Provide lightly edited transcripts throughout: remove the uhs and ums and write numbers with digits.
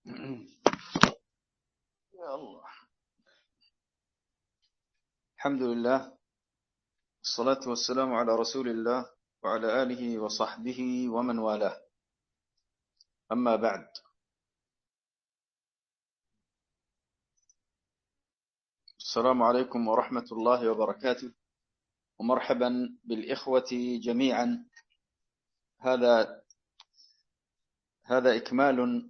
يا الله. الحمد لله، الصلاة والسلام على رسول الله وعلى آله وصحبه ومن والاه. أما بعد، السلام عليكم ورحمة الله وبركاته، ومرحبا بالإخوة جميعا. هذا إكمال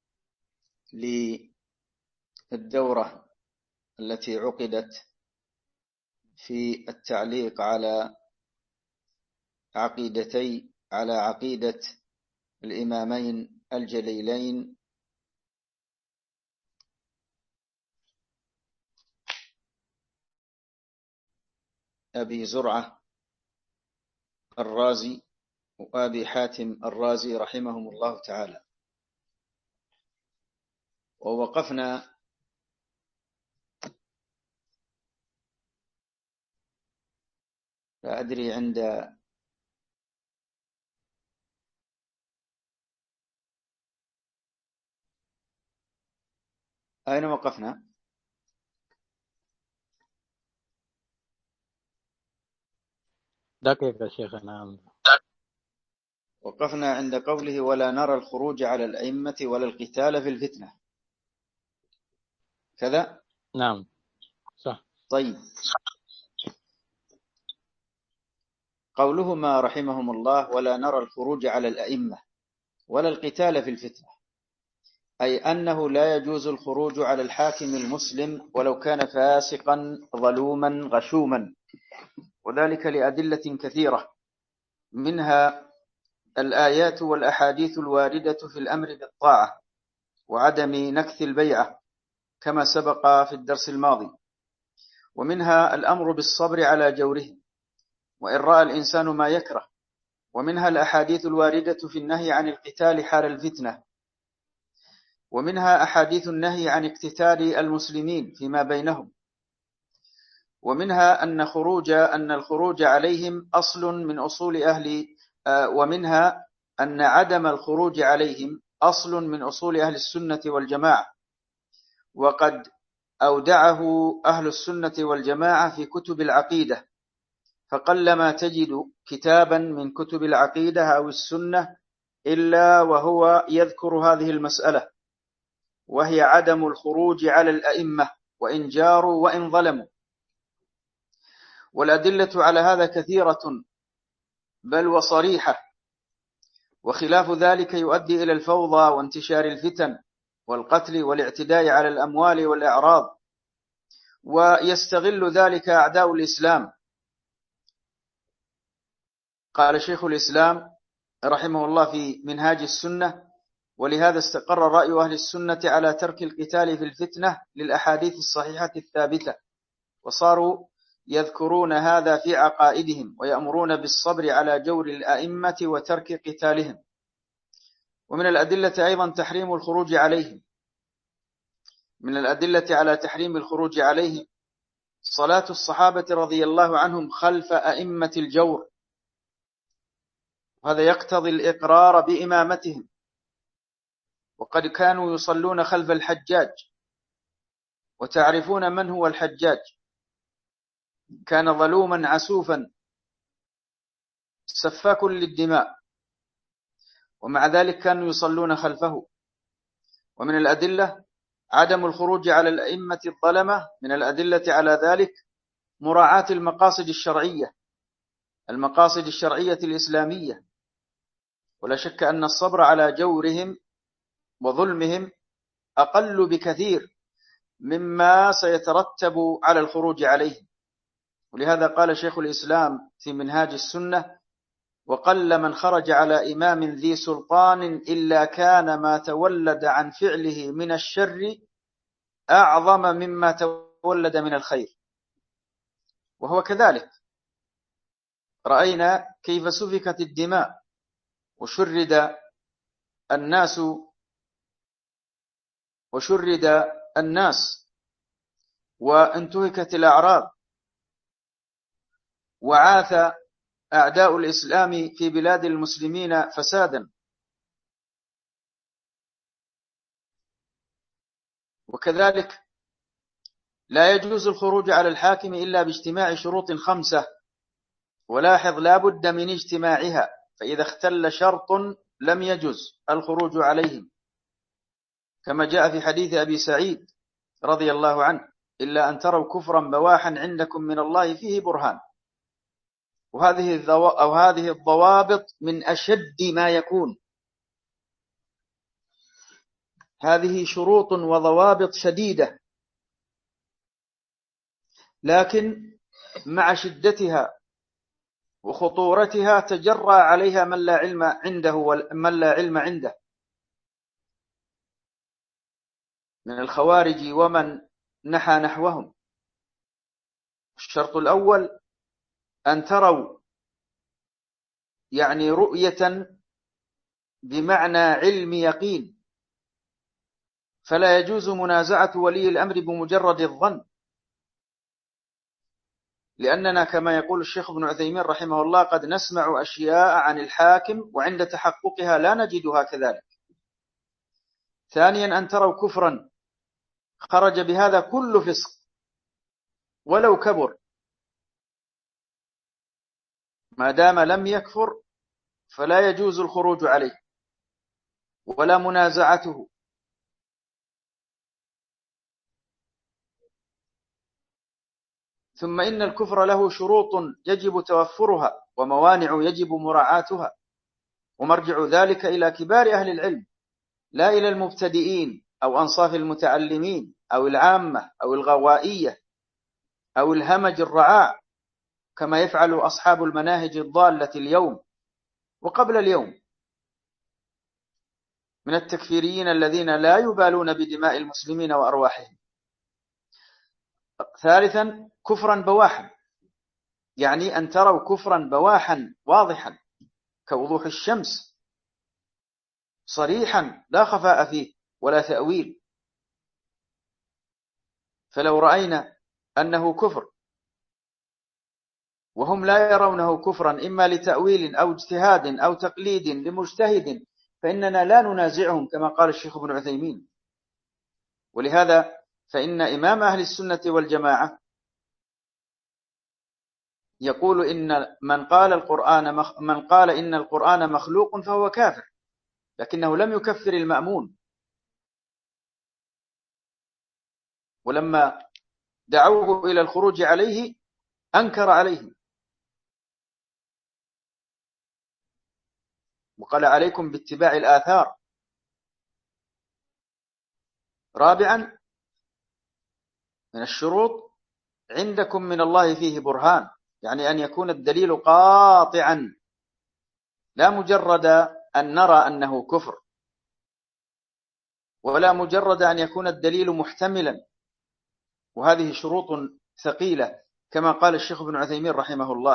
للدورة التي عقدت في التعليق على عقيدة الإمامين الجليلين أبي زرعة الرازي وأبي حاتم الرازي رحمهم الله تعالى. ووقفنا لا أدري عند أين وقفنا؟ دقيقة شيخنا. وقفنا عند قوله: ولا نرى الخروج على الأئمة ولا القتال في الفتنة، كذا؟ نعم صح. طيب، قولهما رحمهم الله ولا نرى الخروج على الأئمة ولا القتال في الفتنة، أي أنه لا يجوز الخروج على الحاكم المسلم ولو كان فاسقا ظلوما غشوما، وذلك لأدلة كثيرة، منها الآيات والأحاديث الواردة في الأمر بالطاعة وعدم نكث البيعة كما سبق في الدرس الماضي، ومنها الأمر بالصبر على جوره وإن رأى الإنسان ما يكره، ومنها الأحاديث الواردة في النهي عن القتال حال الفتنة، ومنها أحاديث النهي عن اقتتال المسلمين فيما بينهم، ومنها أن الخروج عليهم أصل من أصول ومنها أن عدم الخروج عليهم أصل من أصول أهل السنة والجماعة، وقد أودعه أهل السنة والجماعة في كتب العقيدة، فقلما تجد كتابا من كتب العقيدة أو السنة إلا وهو يذكر هذه المسألة، وهي عدم الخروج على الأئمة وإن جاروا وإن ظلموا. والأدلة على هذا كثيرة بل وصريحة، وخلاف ذلك يؤدي إلى الفوضى وانتشار الفتن والقتل والاعتداء على الأموال والأعراض، ويستغل ذلك أعداء الإسلام. قال شيخ الإسلام رحمه الله في منهاج السنة: ولهذا استقر رأي أهل السنة على ترك القتال في الفتنة للأحاديث الصحيحة الثابتة، وصاروا يذكرون هذا في عقائدهم ويأمرون بالصبر على جور الأئمة وترك قتالهم. ومن الأدلة أيضا تحريم الخروج عليهم، من الأدلة على تحريم الخروج عليهم صلاة الصحابة رضي الله عنهم خلف أئمة الجور، وهذا يقتضي الإقرار بإمامتهم، وقد كانوا يصلون خلف الحجاج، وتعرفون من هو الحجاج، كان ظلوما عسوفا سفاك للدماء، ومع ذلك كانوا يصلون خلفه. ومن الأدلة عدم الخروج على الأئمة الظلمة، من الأدلة على ذلك مراعاة المقاصد الشرعية الإسلامية، ولا شك أن الصبر على جورهم وظلمهم أقل بكثير مما سيترتب على الخروج عليهم. ولهذا قال شيخ الإسلام في منهاج السنة: وقل من خرج على إمام ذي سلطان إلا كان ما تولد عن فعله من الشر أعظم مما تولد من الخير. وهو كذلك، رأينا كيف سفكت الدماء وشرد الناس وانتهكت الأعراض، وعاث أعداء الإسلام في بلاد المسلمين فسادا. وكذلك لا يجوز الخروج على الحاكم إلا باجتماع شروط 5، ولاحظ لا بد من اجتماعها، فإذا اختل شرط لم يجوز الخروج عليهم، كما جاء في حديث أبي سعيد رضي الله عنه: إلا أن تروا كفرا بواحا عندكم من الله فيه برهان. وهذه الضوابط من أشد ما يكون، هذه شروط وضوابط شديدة، لكن مع شدتها وخطورتها تجرى عليها من لا علم عنده ومن لا علم عنده من الخوارج ومن نحى نحوهم. الشرط الأول أن تروا، يعني رؤية بمعنى علم يقين، فلا يجوز منازعة ولي الأمر بمجرد الظن، لأننا كما يقول الشيخ ابن عثيمين رحمه الله قد نسمع أشياء عن الحاكم وعند تحققها لا نجدها كذلك. ثانيا أن تروا كفرا خرج بهذا كل فسق ولو كبر، ما دام لم يكفر فلا يجوز الخروج عليه ولا منازعته. ثم إن الكفر له شروط يجب توفرها وموانع يجب مراعاتها، ومرجع ذلك إلى كبار أهل العلم لا إلى المبتدئين أو أنصاف المتعلمين أو العامة أو الغوائية أو الهمج الرعاع كما يفعل أصحاب المناهج الضالة اليوم وقبل اليوم من التكفيريين الذين لا يبالون بدماء المسلمين وأرواحهم. ثالثا كفرا بواحا، يعني أن تروا كفرا بواحا واضحا كوضوح الشمس صريحا لا خفاء فيه ولا تأويل. فلو رأينا أنه كفر وهم لا يرونه كفرا إما لتأويل أو اجتهاد أو تقليد لمجتهد فإننا لا ننازعهم كما قال الشيخ ابن عثيمين. ولهذا فإن إمام أهل السنة والجماعة يقول إن من قال إن القرآن مخلوق فهو كافر، لكنه لم يكفر المأمون. ولما دعوه إلى الخروج عليه أنكر عليهم وقال عليكم باتباع الآثار. رابعا من الشروط عندكم من الله فيه برهان، يعني أن يكون الدليل قاطعا لا مجرد أن نرى أنه كفر، ولا مجرد أن يكون الدليل محتملا، وهذه شروط ثقيلة كما قال الشيخ ابن عثيمين رحمه الله.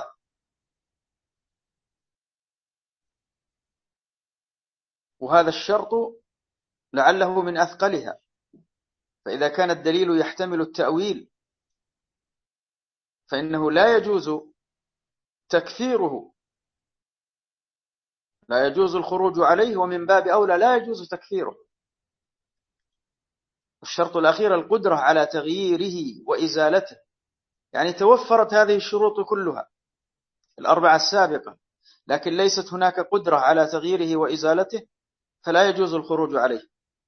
وهذا الشرط لعله من أثقلها، فإذا كان الدليل يحتمل التأويل فإنه لا يجوز تكفيره، لا يجوز الخروج عليه، ومن باب أولى لا يجوز تكفيره. الشرط الأخير القدرة على تغييره وإزالته، يعني توفرت هذه الشروط كلها الأربعة السابقة لكن ليست هناك قدرة على تغييره وإزالته فلا يجوز الخروج عليه،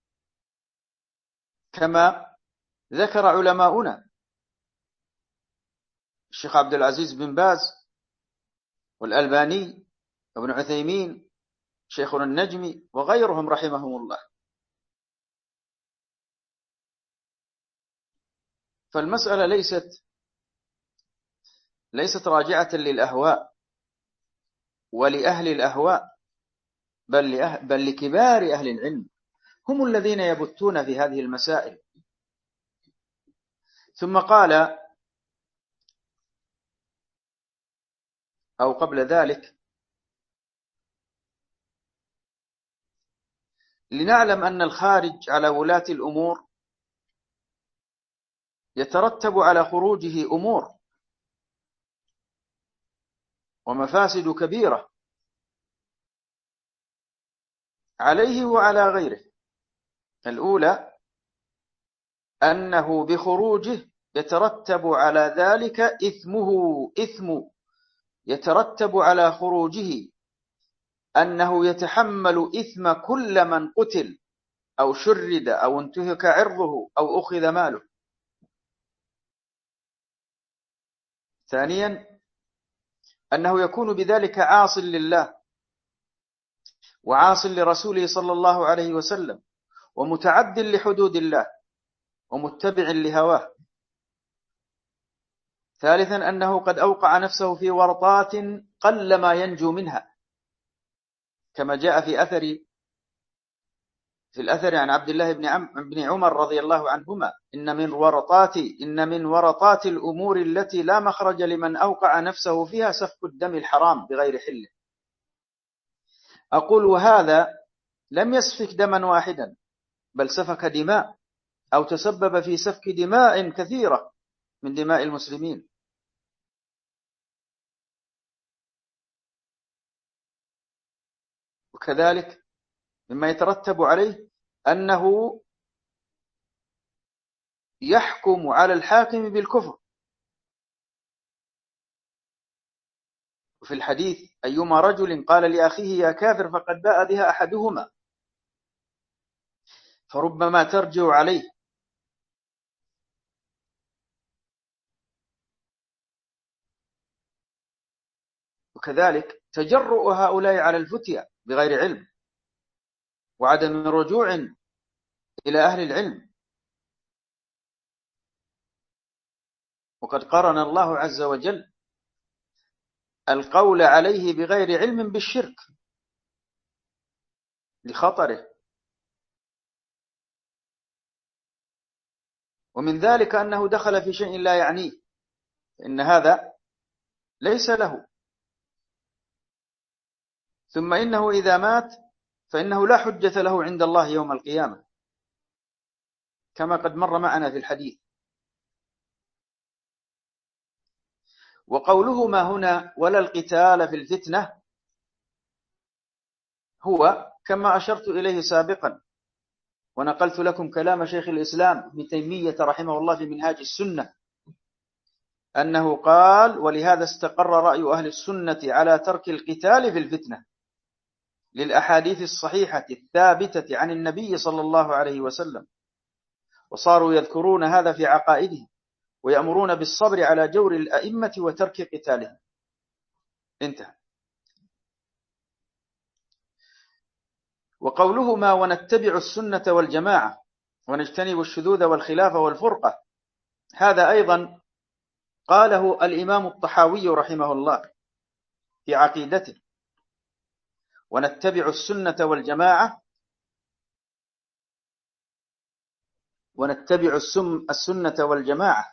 كما ذكر علماؤنا الشيخ عبد العزيز بن باز والألباني وابن عثيمين شيخنا النجمي وغيرهم رحمهم الله. فالمسألة ليست راجعة للأهواء ولأهل الأهواء، بل لكبار أهل العلم، هم الذين يبتون في هذه المسائل. ثم قال أو قبل ذلك: لنعلم أن الخارج على ولاة الأمور يترتب على خروجه أمور ومفاسد كبيرة عليه وعلى غيره. الأولى أنه بخروجه يترتب على ذلك يترتب على خروجه أنه يتحمل إثم كل من قتل أو شرد أو انتهك عرضه أو أخذ ماله. ثانيا أنه يكون بذلك عاص لله وعاص لرسوله صلى الله عليه وسلم ومتعد لحدود الله ومتبع لهواه. ثالثا أنه قد أوقع نفسه في ورطات قل ما ينجو منها، كما جاء في الأثر عن عبد الله بن عمر رضي الله عنهما: إن من ورطات الأمور التي لا مخرج لمن أوقع نفسه فيها سفك الدم الحرام بغير حله. أقول وهذا لم يسفك دما واحدا، بل سفك دماء أو تسبب في سفك دماء كثيرة من دماء المسلمين. وكذلك مما يترتب عليه أنه يحكم على الحاكم بالكفر. وفي الحديث: أيما رجل قال لأخيه يا كافر فقد باء بها أحدهما، فربما ترجع عليه. وكذلك تجرؤ هؤلاء على الفتيا بغير علم وعدم رجوع إلى أهل العلم. وقد قرن الله عز وجل القول عليه بغير علم بالشرك لخطره. ومن ذلك أنه دخل في شيء لا يعنيه، فإن هذا ليس له. ثم إنه إذا مات فإنه لا حجة له عند الله يوم القيامة، كما قد مر معنا في الحديث. وقولهما هنا ولا القتال في الفتنة هو كما أشرت إليه سابقا، ونقلت لكم كلام شيخ الإسلام ابن تيمية رحمه الله في منهاج السنة، أنه قال: ولهذا استقر رأي أهل السنة على ترك القتال في الفتنة للأحاديث الصحيحة الثابتة عن النبي صلى الله عليه وسلم، وصاروا يذكرون هذا في عقائدهم ويأمرون بالصبر على جور الأئمة وترك قتالهم. انتهى. وقولهما ونتبع السنة والجماعة ونجتنب الشذوذ والخلاف والفرقة، هذا أيضا قاله الإمام الطحاوي رحمه الله في عقيدته: ونتبع السنة والجماعة ونتبع السنة والجماعة،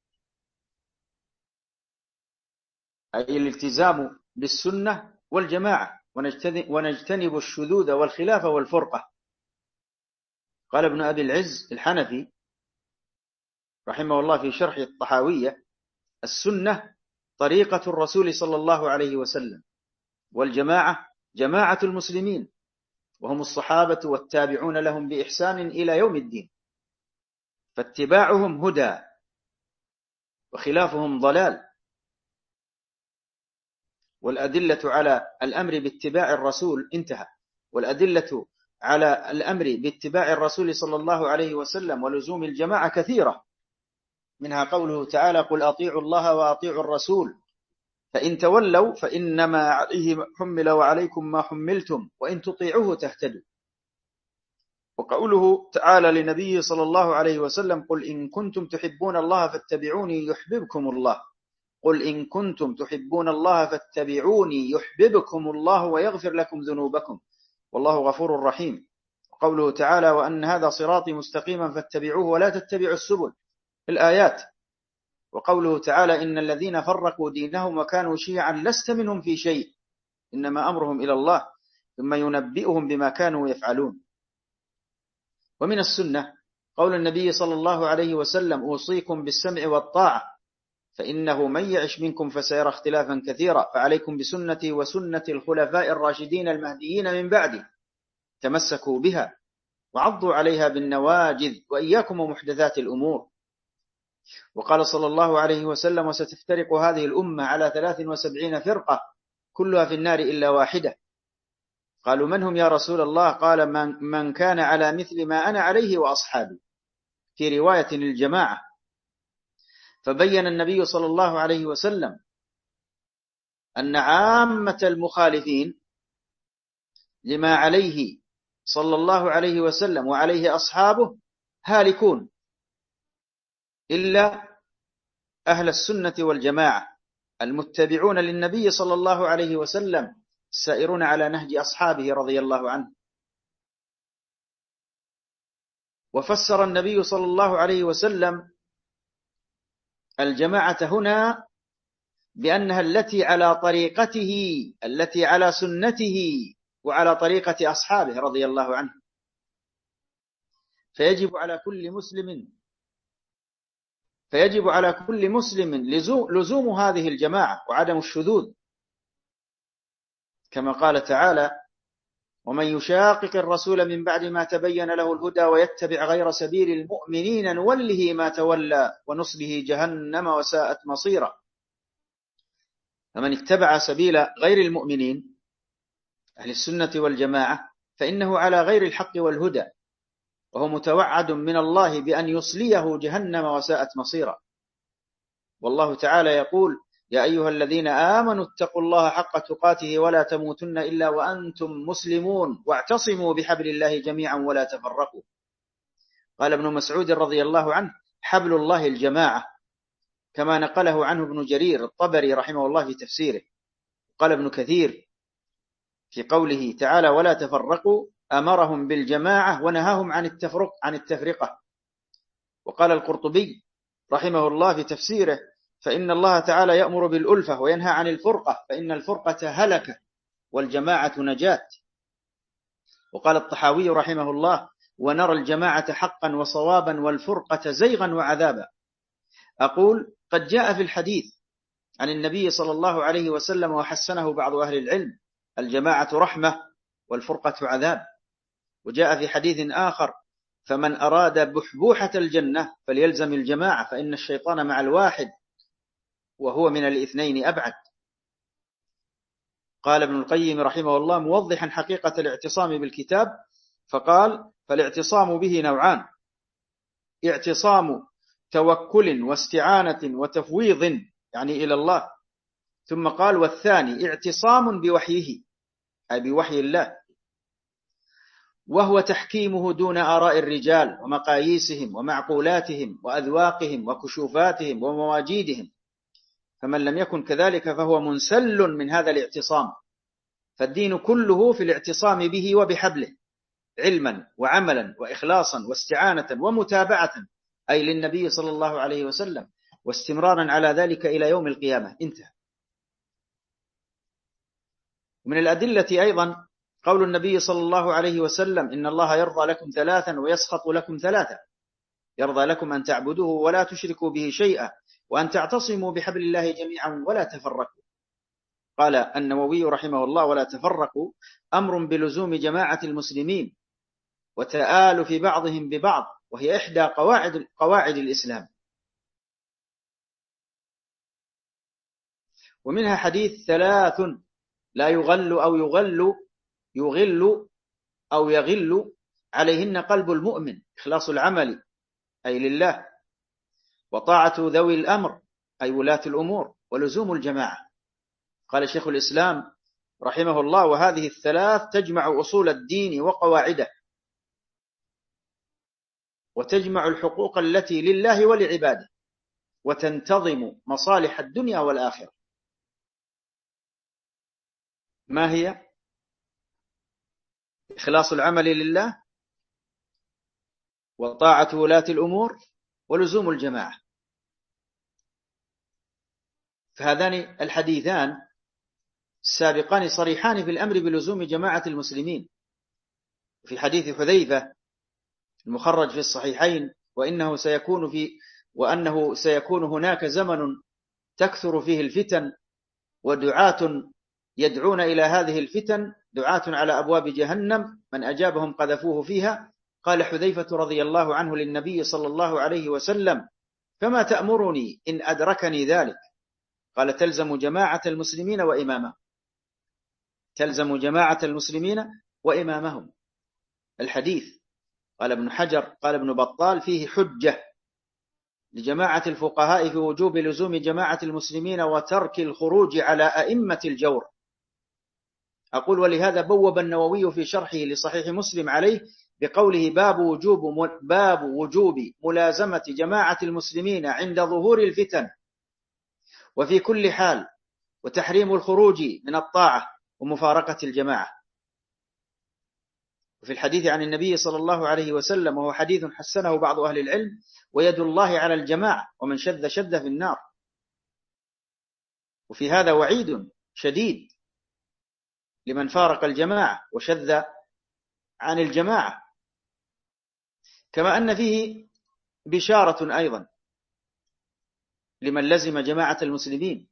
أي الالتزام بالسنة والجماعة، ونجتنب الشذوذ والخلاف والفرقة. قال ابن أبي العز الحنفي رحمه الله في شرح الطحاوية: السنة طريقة الرسول صلى الله عليه وسلم، والجماعة جماعة المسلمين، وهم الصحابة والتابعون لهم بإحسان إلى يوم الدين، فاتباعهم هدى وخلافهم ضلال. والأدلة على الأمر باتباع الرسول انتهى. والأدلة على الأمر باتباع الرسول صلى الله عليه وسلم ولزوم الجماعة كثيرة، منها قوله تعالى: قل أطيعوا الله وأطيعوا الرسول فإن تولوا فإنما عليه حمل وعليكم ما حملتم وإن تطيعوه تهتدوا. وقوله تعالى لنبيه صلى الله عليه وسلم: قل إن كنتم تحبون الله فاتبعوني يحببكم الله، قل إن كنتم تحبون الله فاتبعوني يحببكم الله ويغفر لكم ذنوبكم والله غفور رحيم. قوله تعالى: وأن هذا صراطي مستقيما فاتبعوه ولا تتبعوا السبل، الآيات. وقوله تعالى: إن الذين فرقوا دينهم وكانوا شيعا لست منهم في شيء إنما أمرهم إلى الله ثم ينبئهم بما كانوا يفعلون. ومن السنة قول النبي صلى الله عليه وسلم: أوصيكم بالسمع والطاعة فإنه من يعش منكم فسيرى اختلافا كثيرا فعليكم بسنتي وسنة الخلفاء الراشدين المهديين من بعدي تمسكوا بها. وعضوا عليها بالنواجذ وإياكم ومحدثات الأمور. وقال صلى الله عليه وسلم: وستفترق هذه الأمة على 73 فرقة كلها في النار إلا واحدة. قالوا: من هم يا رسول الله؟ قال: من كان على مثل ما أنا عليه وأصحابي، في رواية الجماعة. فبين النبي صلى الله عليه وسلم أن عامة المخالفين لما عليه صلى الله عليه وسلم وعليه أصحابه هالكون، إلا أهل السنة والجماعة المتبعون للنبي صلى الله عليه وسلم السائرون على نهج أصحابه رضي الله عنه. وفسر النبي صلى الله عليه وسلم الجماعة هنا بأنها التي على طريقته، التي على سنته وعلى طريقة أصحابه رضي الله عنه. فيجب على كل مسلم لزوم هذه الجماعة وعدم الشذوذ، كما قال تعالى: ومن يشاقق الرسول من بعد ما تبين له الهدى ويتبع غير سبيل المؤمنين نوله ما تولى ونصله جهنم وساءت مصيرا. فمن اتبع سبيل غير المؤمنين أهل السنة والجماعة فإنه على غير الحق والهدى، وهو متوعد من الله بأن يصليه جهنم وساءت مصيرا. والله تعالى يقول: يا أيها الذين آمنوا اتقوا الله حق تقاته ولا تموتن إلا وأنتم مسلمون واعتصموا بحبل الله جميعا ولا تفرقوا. قال ابن مسعود رضي الله عنه: حبل الله الجماعة، كما نقله عنه ابن جرير الطبري رحمه الله في تفسيره. قال ابن كثير في قوله تعالى: ولا تفرقوا أمرهم بالجماعة ونهاهم عن التفرقة. وقال القرطبي رحمه الله في تفسيره: فإن الله تعالى يأمر بالألفة وينهى عن الفرقة، فإن الفرقة هلكة والجماعة نجاة. وقال الطحاوي رحمه الله: ونرى الجماعة حقا وصوابا والفرقة زيغا وعذابا. أقول: قد جاء في الحديث عن النبي صلى الله عليه وسلم وحسنه بعض أهل العلم: الجماعة رحمة والفرقة عذاب. وجاء في حديث آخر: فمن أراد بحبوحة الجنة فليلزم الجماعة فإن الشيطان مع الواحد وهو من الاثنين أبعد. قال ابن القيم رحمه الله موضحا حقيقة الاعتصام بالكتاب فقال: فالاعتصام به نوعان: اعتصام توكل واستعانة وتفويض يعني إلى الله. ثم قال: والثاني اعتصام بوحيه أي بوحي الله، وهو تحكيمه دون آراء الرجال ومقاييسهم ومعقولاتهم وأذواقهم وكشوفاتهم ومواجيدهم. فمن لم يكن كذلك فهو منسل من هذا الاعتصام. فالدين كله في الاعتصام به وبحبله، علما وعملا وإخلاصا واستعانة ومتابعة أي للنبي صلى الله عليه وسلم، واستمرارا على ذلك إلى يوم القيامة. انتهى. ومن الأدلة أيضا قول النبي صلى الله عليه وسلم: إن الله يرضى لكم ثلاثا ويسخط لكم ثلاثا: يرضى لكم أن تعبدوه ولا تشركوا به شيئا وأن تعتصموا بحبل الله جميعا ولا تفرقوا. قال النووي رحمه الله: ولا تفرقوا أمر بلزوم جماعة المسلمين وتآلف بعضهم ببعض، وهي إحدى قواعد الإسلام. ومنها حديث: ثلاث لا يغل أو يغل عليهن قلب المؤمن: إخلاص العمل أي لله، وطاعة ذوي الأمر أي ولاة الأمور، ولزوم الجماعة. قال شيخ الإسلام رحمه الله: وهذه الثلاث تجمع أصول الدين وقواعده، وتجمع الحقوق التي لله ولعباده، وتنتظم مصالح الدنيا والآخرة. ما هي؟ إخلاص العمل لله، وطاعة ولاة الأمور، ولزوم الجماعة. فهذان الحديثان السابقان صريحان في الأمر بلزوم جماعة المسلمين. في حديث حذيفة المخرج في الصحيحين: وأنه سيكون هناك زمن تكثر فيه الفتن ودعاة يدعون إلى هذه الفتن، دعاة على أبواب جهنم من أجابهم قذفوه فيها، قال حذيفة رضي الله عنه للنبي صلى الله عليه وسلم: فما تأمرني إن أدركني ذلك؟ قال: تلزم جماعة المسلمين وإمامهم. تلزم جماعة المسلمين وإمامهم. الحديث قال ابن حجر قال ابن بطال فيه حجة لجماعة الفقهاء في وجوب لزوم جماعة المسلمين وترك الخروج على أئمة الجور. أقول: ولهذا بوب النووي في شرحه لصحيح مسلم عليه بقوله: باب وجوب ملازمة جماعة المسلمين عند ظهور الفتن وفي كل حال، وتحريم الخروج من الطاعة ومفارقة الجماعة. وفي الحديث عن النبي صلى الله عليه وسلم، وهو حديث حسنه بعض أهل العلم: ويد الله على الجماعة ومن شذ شذ في النار. وفي هذا وعيد شديد لمن فارق الجماعة وشذ عن الجماعة، كما أن فيه بشارة أيضا لمن لزم جماعة المسلمين.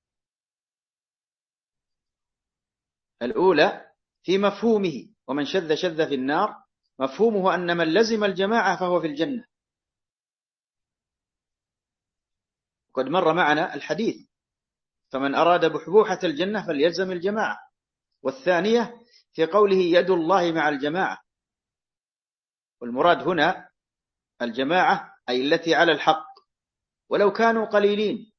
الأولى في مفهومه: ومن شذ شذ في النار، مفهومه أن من لزم الجماعة فهو في الجنة. وقد مر معنا الحديث: فمن أراد بحبوحة الجنة فليلزم الجماعة. والثانية في قوله: يد الله مع الجماعة، والمراد هنا الجماعة أي التي على الحق ولو كانوا قليلين،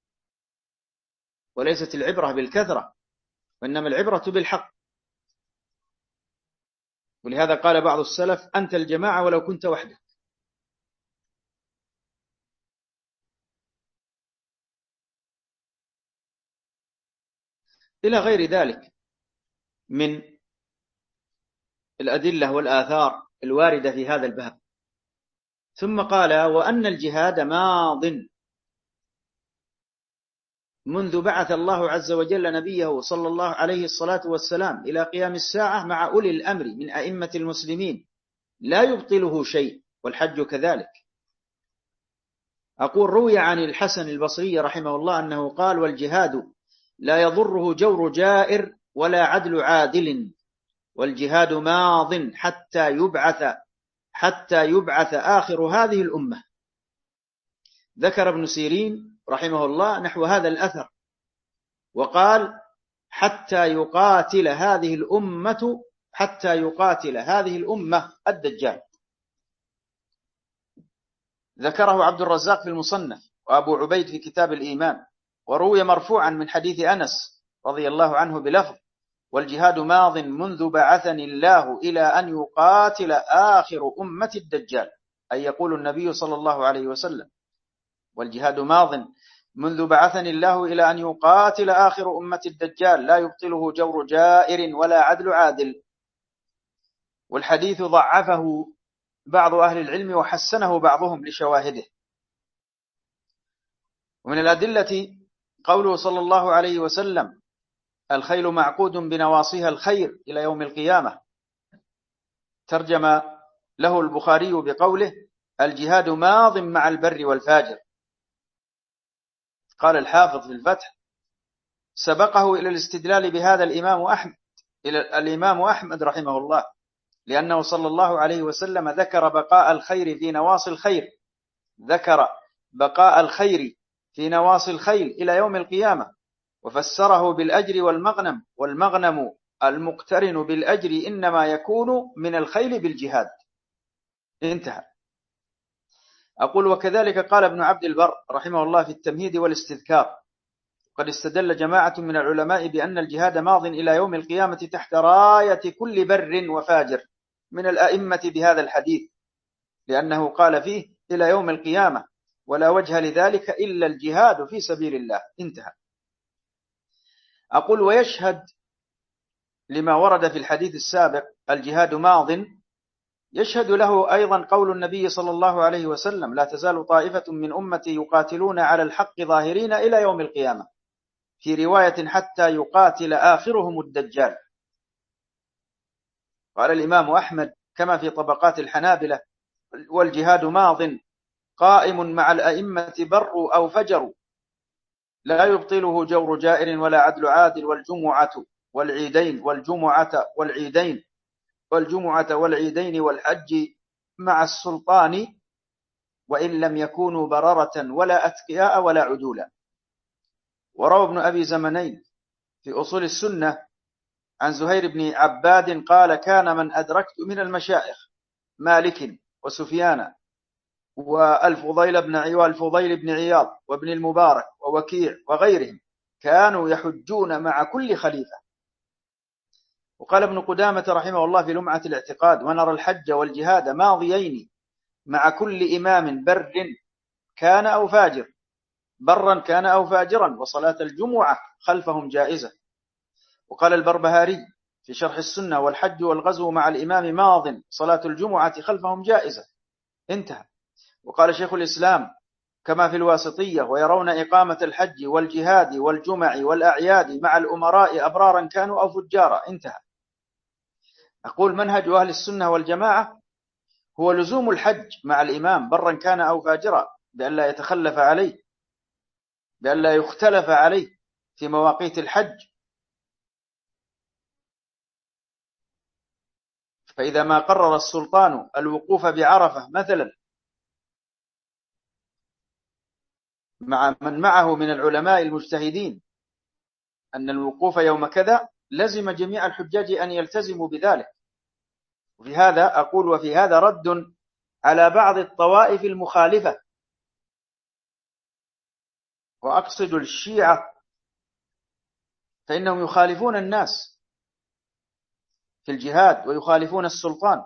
وليست العبرة بالكثرة، وإنما العبرة بالحق. ولهذا قال بعض السلف: أنت الجماعة ولو كنت وحدك. إلى غير ذلك من الأدلة والآثار الواردة في هذا الباب. ثم قال: وأن الجهاد ماض منذ بعث الله عز وجل نبيه صلى الله عليه الصلاة والسلام إلى قيام الساعة مع أولي الأمر من أئمة المسلمين، لا يبطله شيء، والحج كذلك. أقول: روي عن الحسن البصري رحمه الله أنه قال: والجهاد لا يضره جور جائر ولا عدل عادل، والجهاد ماض حتى يبعث آخر هذه الأمة. ذكر ابن سيرين رحمه الله نحو هذا الأثر، وقال: حتى يقاتل هذه الأمة الدجال. ذكره عبد الرزاق في المصنف، وأبو عبيد في كتاب الإيمان. وروي مرفوعا من حديث أنس رضي الله عنه بلفظ: والجهاد ماض منذ بعثني الله إلى أن يقاتل آخر أمة الدجال، أي يقول النبي صلى الله عليه وسلم: والجهاد ماض منذ بعثني الله إلى أن يقاتل آخر أمة الدجال، لا يبطله جور جائر ولا عدل عادل. والحديث ضعفه بعض أهل العلم وحسنه بعضهم لشواهده. ومن الأدلة قوله صلى الله عليه وسلم: الخيل معقود بنواصيها الخير إلى يوم القيامة. ترجم له البخاري بقوله: الجهاد ماض مع البر والفاجر. قال الحافظ في الفتح: سبقه إلى الاستدلال بهذا الإمام أحمد رحمه الله، لأنه صلى الله عليه وسلم ذكر بقاء الخير في نواصي الخيل إلى يوم القيامة، وفسره بالأجر والمغنم المقترن بالأجر إنما يكون من الخيل بالجهاد. انتهى. أقول: وكذلك قال ابن عبد البر رحمه الله في التمهيد والاستذكار: قد استدل جماعة من العلماء بأن الجهاد ماض إلى يوم القيامة تحت راية كل بر وفاجر من الأئمة بهذا الحديث، لأنه قال فيه: إلى يوم القيامة، ولا وجه لذلك إلا الجهاد في سبيل الله. انتهى. أقول: ويشهد لما ورد في الحديث السابق الجهاد ماض، يشهد له أيضا قول النبي صلى الله عليه وسلم: لا تزال طائفة من أمتي يقاتلون على الحق ظاهرين إلى يوم القيامة، في رواية: حتى يقاتل آخرهم الدجال. قال الإمام أحمد كما في طبقات الحنابلة: والجهاد ماض قائم مع الأئمة بروا أو فجروا، لا يبطله جور جائر ولا عدل عادل، والجمعة والعيدين والحج مع السلطان وإن لم يكونوا بررة ولا أتقياء ولا عدولا. وروى ابن أبي زمنين في أصول السنة عن زهير بن عباد قال: كان من أدركت من المشايخ مالك وسفيان والفضيل بن عياض وابن المبارك ووكيع وغيرهم كانوا يحجون مع كل خليفة. وقال ابن قدامة رحمه الله في لمعة الاعتقاد: ونرى الحج والجهاد ماضيين مع كل إمام بر كان أو فاجر، برا كان أو فاجرا، وصلاة الجمعة خلفهم جائزة. وقال البربهاري في شرح السنة: والحج والغزو مع الإمام ماض، صلاة الجمعة خلفهم جائزة. انتهى. وقال شيخ الإسلام كما في الواسطية: ويرون إقامة الحج والجهاد والجمع والأعياد مع الأمراء أبرارا كانوا أو فجارا. انتهى. أقول: منهج أهل السنة والجماعة هو لزوم الحج مع الإمام برا كان أو فاجرا، بأن لا يتخلف عليه، بأن لا يختلف عليه في مواقيت الحج. فإذا ما قرر السلطان الوقوف بعرفة مثلا مع من معه من العلماء المجتهدين أن الوقوف يوم كذا، لزم جميع الحجاج أن يلتزموا بذلك. وفي هذا رد على بعض الطوائف المخالفة، وأقصد الشيعة، فإنهم يخالفون الناس في الجهاد ويخالفون السلطان،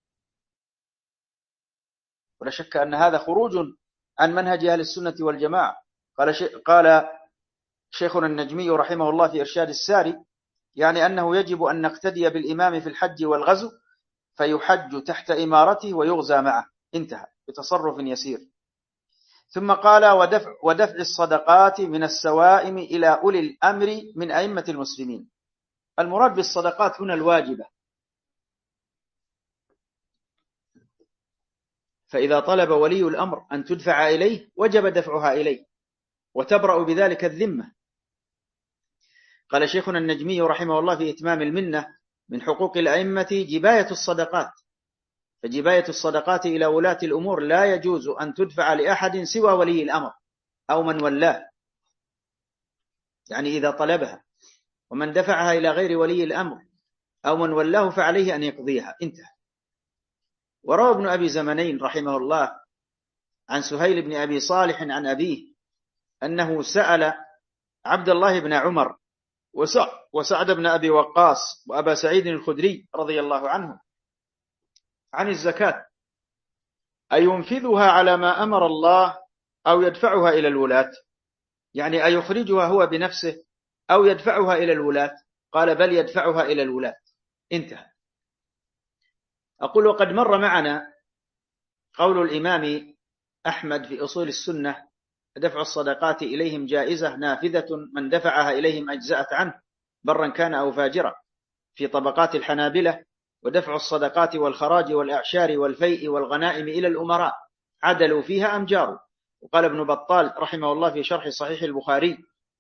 ولا شك أن هذا خروج عن منهج أهل السنة والجماعة. قال شيخنا النجمي رحمه الله في إرشاد الساري: يعني أنه يجب أن نقتدي بالإمام في الحج والغزو، فيحج تحت إمارته ويغزى معه. انتهى، بتصرف يسير. ثم قال: ودفع الصدقات من السوائم إلى أولي الأمر من أئمة المسلمين. المراد بالصدقات هنا الواجبة، فإذا طلب ولي الأمر أن تدفع إليه وجب دفعها إليه، وتبرأ بذلك الذمة. قال شيخنا النجمي رحمه الله في إتمام المنة: من حقوق الأئمة جباية الصدقات، فجباية الصدقات إلى ولاة الأمور لا يجوز أن تدفع لأحد سوى ولي الأمر أو من ولاه، يعني إذا طلبها، ومن دفعها إلى غير ولي الأمر أو من ولاه فعليه أن يقضيها. انتهى. وروى ابن أبي زمنين رحمه الله عن سهيل بن أبي صالح عن أبيه أنه سأل عبد الله بن عمر وسعد بن أبي وقاص وأبا سعيد الخدري رضي الله عنهم عن الزكاة، أينفذها على ما أمر الله أو يدفعها إلى الولاة، يعني أيخرجها هو بنفسه أو يدفعها إلى الولاة؟ قال: بل يدفعها إلى الولاة. انتهى. أقول: وقد مر معنا قول الإمام أحمد في أصول السنة: دفع الصدقات إليهم جائزة نافذة، من دفعها إليهم أجزأت عنه برا كان أو فاجرا، في طبقات الحنابلة: ودفع الصدقات والخراج والأعشار والفيء والغنائم إلى الأمراء عدلوا فيها أم جاروا. وقال ابن بطال رحمه الله في شرح صحيح البخاري: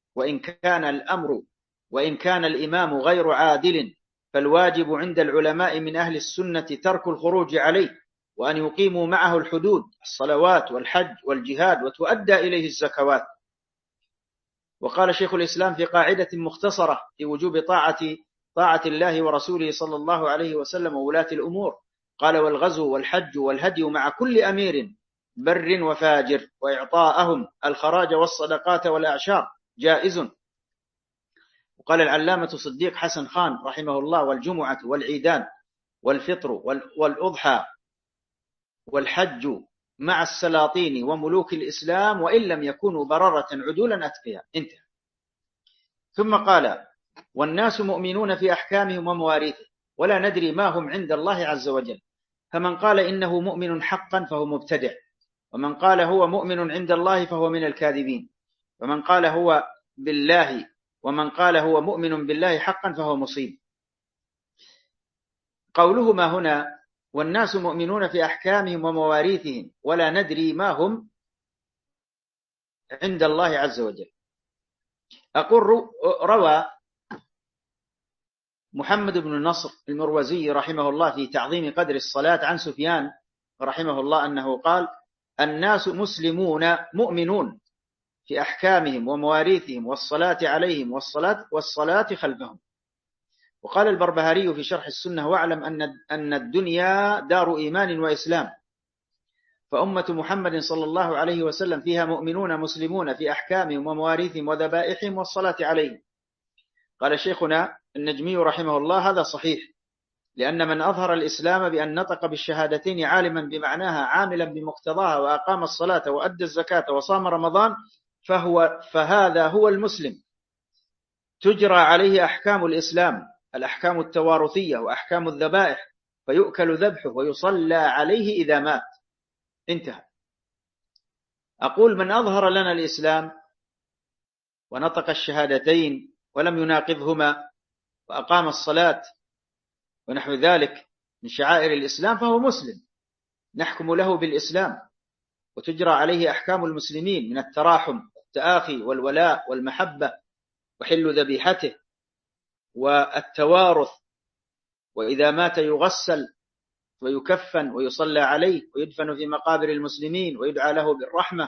وإن كان الإمام غير عادل، فالواجب عند العلماء من أهل السنة ترك الخروج عليه، وأن يقيموا معه الحدود، الصلوات والحج والجهاد، وتؤدى إليه الزكوات. وقال شيخ الإسلام في قاعدة مختصرة في وجوب طاعة الله ورسوله صلى الله عليه وسلم وولاة الأمور، قال: والغزو والحج والهدي مع كل أمير بر وفاجر، وإعطاءهم الخراج والصدقات والأعشار جائز. وقال العلامة صديق حسن خان رحمه الله: والجمعة والعيدان والفطر والأضحى والحج مع السلاطين وملوك الإسلام وإن لم يكونوا بررة عدولا أتقياء. انتهى. ثم قال: والناس مؤمنون في أحكامهم ومواريثهم، ولا ندري ما هم عند الله عز وجل، فمن قال إنه مؤمن حقا فهو مبتدع، ومن قال هو مؤمن عند الله فهو من الكاذبين، ومن قال هو مؤمن بالله حقا فهو مصيب. قولهما هنا: والناس مؤمنون في أحكامهم ومواريثهم ولا ندري ما هم عند الله عز وجل. أقول: روى محمد بن نصر المروزي رحمه الله في تعظيم قدر الصلاة عن سفيان رحمه الله أنه قال: الناس مسلمون مؤمنون في أحكامهم ومواريثهم والصلاة عليهم والصلاة خلفهم. وقال البربهاري في شرح السنة: واعلم أن الدنيا دار إيمان وإسلام، فأمة محمد صلى الله عليه وسلم فيها مؤمنون مسلمون في أحكامهم ومواريثهم وذبائحهم والصلاة عليهم. قال شيخنا النجمي رحمه الله: هذا صحيح، لأن من أظهر الإسلام بأن نطق بالشهادتين عالما بمعناها عاملا بمقتضاها وأقام الصلاة وأدى الزكاة وصام رمضان فهذا هو المسلم، تجرى عليه أحكام الإسلام، الأحكام التوارثية وأحكام الذبائح، فيؤكل ذبحه ويصلى عليه إذا مات. انتهى. أقول: من أظهر لنا الإسلام ونطق الشهادتين ولم يناقضهما وأقام الصلاة ونحو ذلك من شعائر الإسلام فهو مسلم، نحكم له بالإسلام، وتجرى عليه أحكام المسلمين من التراحم والتآخي والولاء والمحبة وحل ذبيحته والتوارث، وإذا مات يغسل ويكفن ويصلى عليه ويدفن في مقابر المسلمين ويدعى له بالرحمة،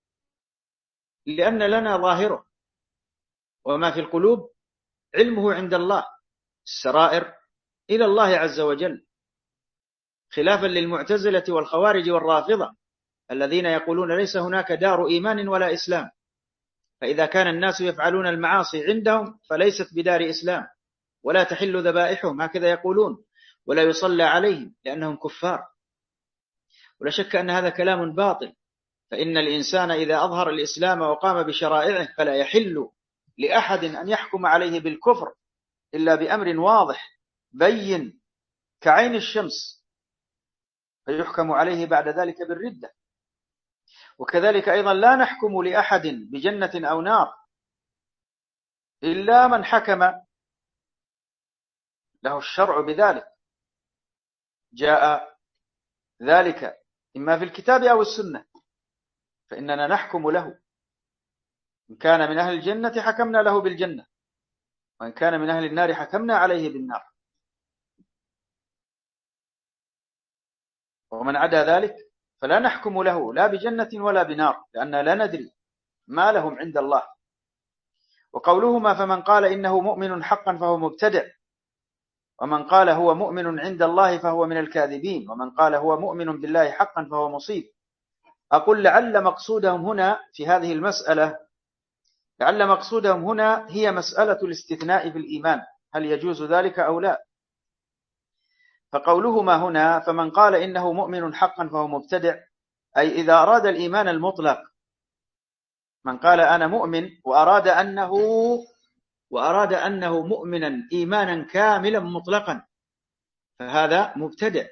لأن لنا ظاهره، وما في القلوب علمه عند الله، السرائر إلى الله عز وجل، خلافا للمعتزلة والخوارج والرافضة الذين يقولون ليس هناك دار إيمان ولا إسلام، فإذا كان الناس يفعلون المعاصي عندهم فليست بدار إسلام، ولا تحل ذبائحهم، هكذا يقولون، ولا يصلى عليهم لأنهم كفار. ولا شك أن هذا كلام باطل، فإن الإنسان إذا أظهر الإسلام وقام بشرائعه فلا يحل لأحد أن يحكم عليه بالكفر إلا بأمر واضح بين كعين الشمس، فيحكم عليه بعد ذلك بالردة. وكذلك أيضا لا نحكم لأحد بجنة أو نار إلا من حكم له الشرع بذلك، جاء ذلك إما في الكتاب أو السنة، فإننا نحكم له. إن كان من أهل الجنة حكمنا له بالجنة، وإن كان من أهل النار حكمنا عليه بالنار. ومن عدا ذلك فلا نحكم له لا بجنة ولا بنار، لأننا لا ندري ما لهم عند الله. وقولهما: فمن قال إنه مؤمن حقا فهو مبتدع، ومن قال هو مؤمن عند الله فهو من الكاذبين، ومن قال هو مؤمن بالله حقا فهو مصيب. أقول: لعل مقصودهم هنا في هذه المسألة، لعل مقصودهم هنا هي مسألة الاستثناء في الإيمان، هل يجوز ذلك أو لا؟ فقولهما هنا: فمن قال إنه مؤمن حقا فهو مبتدع، أي إذا أراد الإيمان المطلق، من قال أنا مؤمن وأراد أنه مؤمنا إيمانا كاملا مطلقا، فهذا مبتدع.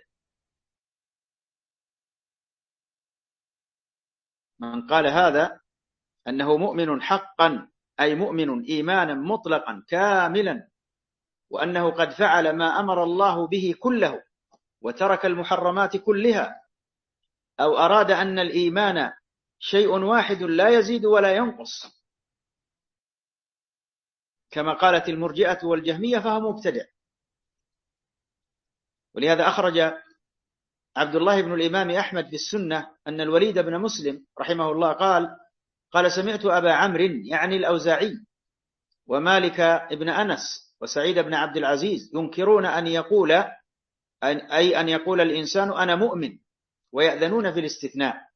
من قال هذا أنه مؤمن حقا أي مؤمن إيمانا مطلقا كاملا، وأنه قد فعل ما أمر الله به كله وترك المحرمات كلها، أو أراد أن الإيمان شيء واحد لا يزيد ولا ينقص كما قالت المرجئة والجهمية، فهو مبتدع. ولهذا أخرج عبد الله بن الإمام أحمد في السنة أن الوليد بن مسلم رحمه الله قال: سمعت أبا عمرو يعني الأوزاعي ومالك بن أنس وسعيد بن عبد العزيز ينكرون أن يقول الإنسان أنا مؤمن، ويأذنون في الاستثناء.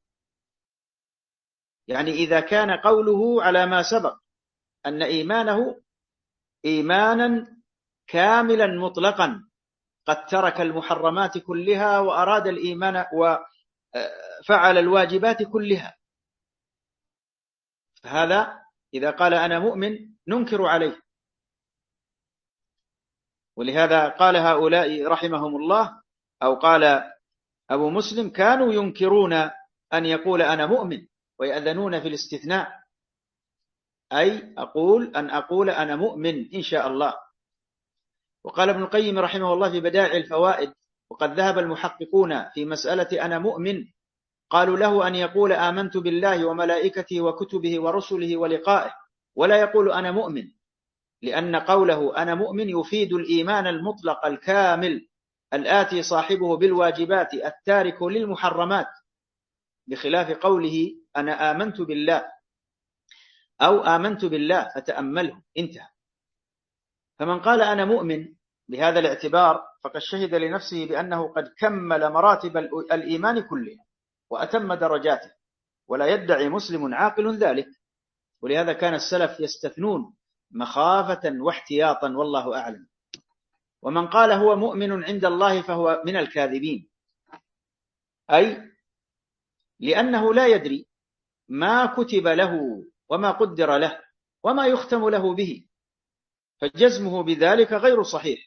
يعني إذا كان قوله على ما سبق أن إيمانه إيمانا كاملا مطلقا قد ترك المحرمات كلها وأراد الإيمان وفعل الواجبات كلها، فهذا إذا قال أنا مؤمن ننكر عليه. ولهذا قال هؤلاء رحمهم الله، أو قال أبو مسلم: كانوا ينكرون أن يقول أنا مؤمن ويأذنون في الاستثناء، أي أن أقول أنا مؤمن إن شاء الله. وقال ابن القيم رحمه الله في بدائع الفوائد: وقد ذهب المحققون في مسألة أنا مؤمن، قالوا له أن يقول آمنت بالله وملائكته وكتبه ورسله ولقائه، ولا يقول أنا مؤمن، لأن قوله أنا مؤمن يفيد الإيمان المطلق الكامل، الآتي صاحبه بالواجبات التارك للمحرمات، بخلاف قوله أنا آمنت بالله أو آمنت بالله فتأمله، انتهى. فمن قال أنا مؤمن بهذا الاعتبار فقد شهد لنفسه بأنه قد كمل مراتب الإيمان كلها وأتم درجاته، ولا يدعي مسلم عاقل ذلك. ولهذا كان السلف يستثنون مخافة واحتياطا، والله أعلم. ومن قال هو مؤمن عند الله فهو من الكاذبين، أي لأنه لا يدري ما كتب له وما قدر له وما يختم له به، فجزمه بذلك غير صحيح.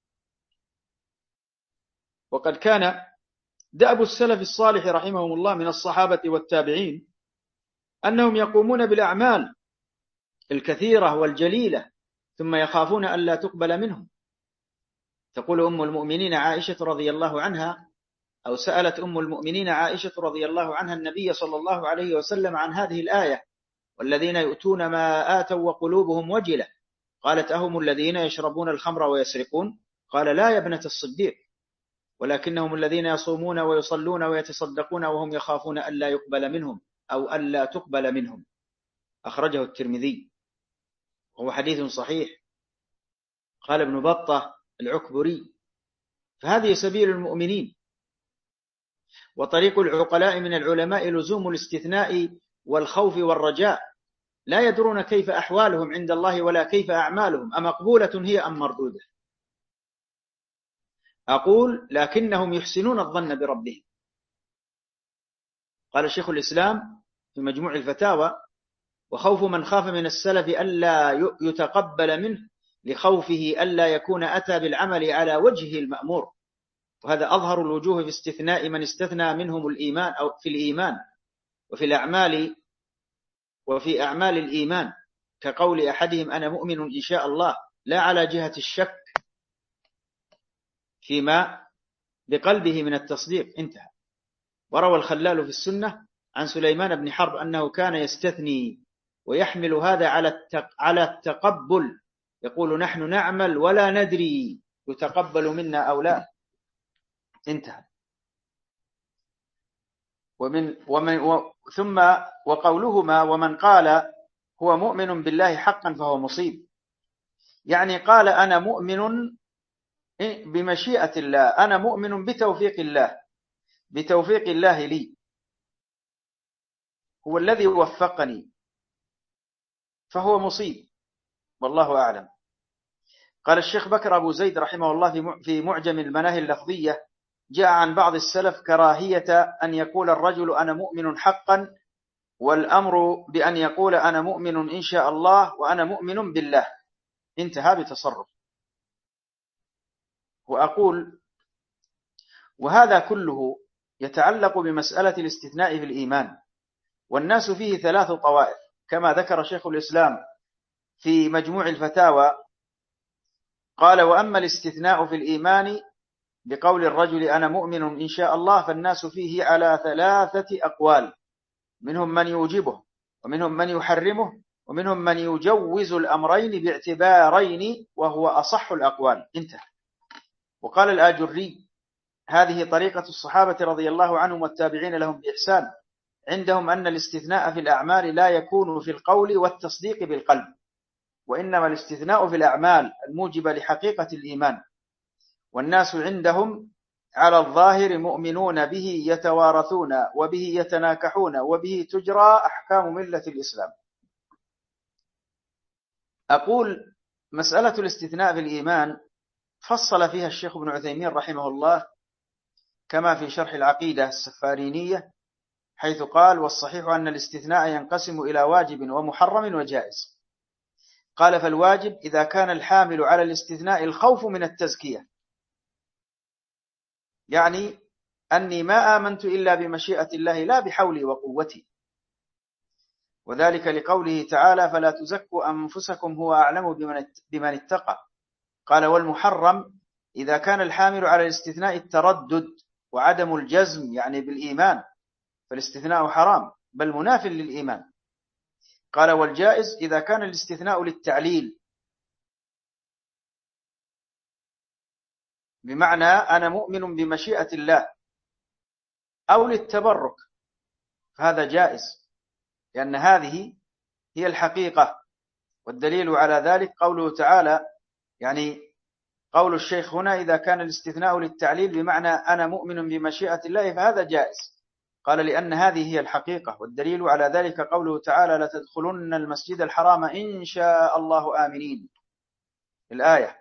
وقد كان دأب السلف الصالح رحمهم الله من الصحابة والتابعين أنهم يقومون بالأعمال الكثيرة والجليلة ثم يخافون أن لا تقبل منهم. تقول أم المؤمنين عائشة رضي الله عنها، أو سألت أم المؤمنين عائشة رضي الله عنها النبي صلى الله عليه وسلم عن هذه الآية: والذين يؤتون ما آتوا وقلوبهم وجلة، قالت: أهم الذين يشربون الخمر ويسرقون؟ قال: لا يا ابنة الصديق، ولكنهم الذين يصومون ويصلون ويتصدقون وهم يخافون ألا يقبل منهم أو ألا تقبل منهم. أخرجه الترمذي وهو حديث صحيح. قال ابن بطة العكبري: فهذه سبيل المؤمنين. وطريق العقلاء من العلماء لزوم الاستثناء والخوف والرجاء، لا يدرون كيف أحوالهم عند الله ولا كيف أعمالهم، أمقبولة هي أم مردودة. أقول: لكنهم يحسنون الظن بربهم. قال شيخ الإسلام في مجموع الفتاوى: وخوف من خاف من السلف ألا يتقبل منه لخوفه ألا يكون أتى بالعمل على وجهه المأمور. وهذا أظهر الوجوه في استثناء من استثنى منهم الإيمان، أو في الإيمان وفي الأعمال وفي أعمال الإيمان، كقول أحدهم: أنا مؤمن إن شاء الله، لا على جهة الشك فيما بقلبه من التصديق، انتهى. وروى الخلال في السنة عن سليمان بن حرب أنه كان يستثني ويحمل هذا على التقبل، يقول: نحن نعمل ولا ندري يتقبل منا أو لا، انتهى. ثم وقولهما: ومن قال هو مؤمن بالله حقا فهو مصيب، يعني قال أنا مؤمن بمشيئة الله، أنا مؤمن بتوفيق الله لي، هو الذي وفقني، فهو مصيب، والله أعلم. قال الشيخ بكر أبو زيد رحمه الله في معجم المناهي اللفظية: جاء عن بعض السلف كراهية أن يقول الرجل أنا مؤمن حقا، والأمر بأن يقول أنا مؤمن إن شاء الله وأنا مؤمن بالله، انتهى بتصرف. وأقول: وهذا كله يتعلق بمسألة الاستثناء في الإيمان، والناس فيه 3 طوائف، كما ذكر شيخ الإسلام في مجموع الفتاوى. قال: وأما الاستثناء في الإيمان بقول الرجل أنا مؤمن إن شاء الله فالناس فيه على 3 أقوال، منهم من يوجبه، ومنهم من يحرمه، ومنهم من يجوز الأمرين باعتبارين، وهو أصح الأقوال، انتهى. وقال الآجري: هذه طريقة الصحابة رضي الله عنهم والتابعين لهم بإحسان، عندهم أن الاستثناء في الأعمال لا يكون في القول والتصديق بالقلب، وإنما الاستثناء في الأعمال الموجبة لحقيقة الإيمان. والناس عندهم على الظاهر مؤمنون به، يتوارثون وبه يتناكحون وبه تجرى أحكام ملة الإسلام. أقول: مسألة الاستثناء في الإيمان فصل فيها الشيخ ابن عثيمين رحمه الله كما في شرح العقيدة السفارينية، حيث قال: والصحيح أن الاستثناء ينقسم إلى واجب ومحرم وجائز. قال: فالواجب إذا كان الحامل على الاستثناء الخوف من التزكية، يعني أني ما آمنت إلا بمشيئة الله لا بحولي وقوتي، وذلك لقوله تعالى: فلا تزكوا أنفسكم هو أعلم بمن اتقى. قال: والمحرم إذا كان الحامل على الاستثناء التردد وعدم الجزم، يعني بالإيمان، فالاستثناء حرام بل مناف للإيمان. قال: والجائز إذا كان الاستثناء للتعليل بمعنى أنا مؤمن بمشيئة الله، أو للتبرك، فهذا جائز، لأن هذه هي الحقيقة. والدليل على ذلك قوله تعالى، يعني قول الشيخ هنا إذا كان الاستثناء للتعليل بمعنى أنا مؤمن بمشيئة الله فهذا جائز. قال لأن هذه هي الحقيقة. والدليل على ذلك قوله تعالى لتدخلن المسجد الحرام إن شاء الله آمنين، الآية.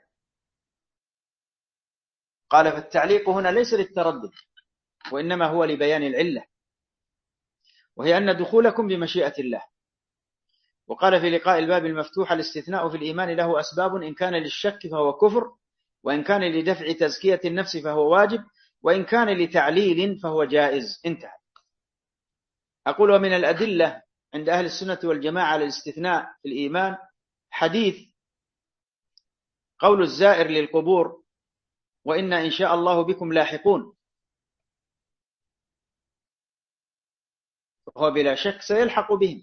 قال فالتعليق هنا ليس للتردد، وإنما هو لبيان العلة، وهي أن دخولكم بمشيئة الله. وقال في لقاء الباب المفتوح الاستثناء في الإيمان له أسباب، إن كان للشك فهو كفر، وإن كان لدفع تزكية النفس فهو واجب، وإن كان لتعليل فهو جائز. انتهى. أقول ومن الأدلة عند أهل السنة والجماعة على الاستثناء في الإيمان حديث قول الزائر للقبور وإنا إن شاء الله بكم لاحقون، وهو بلا شك سيلحق بهم.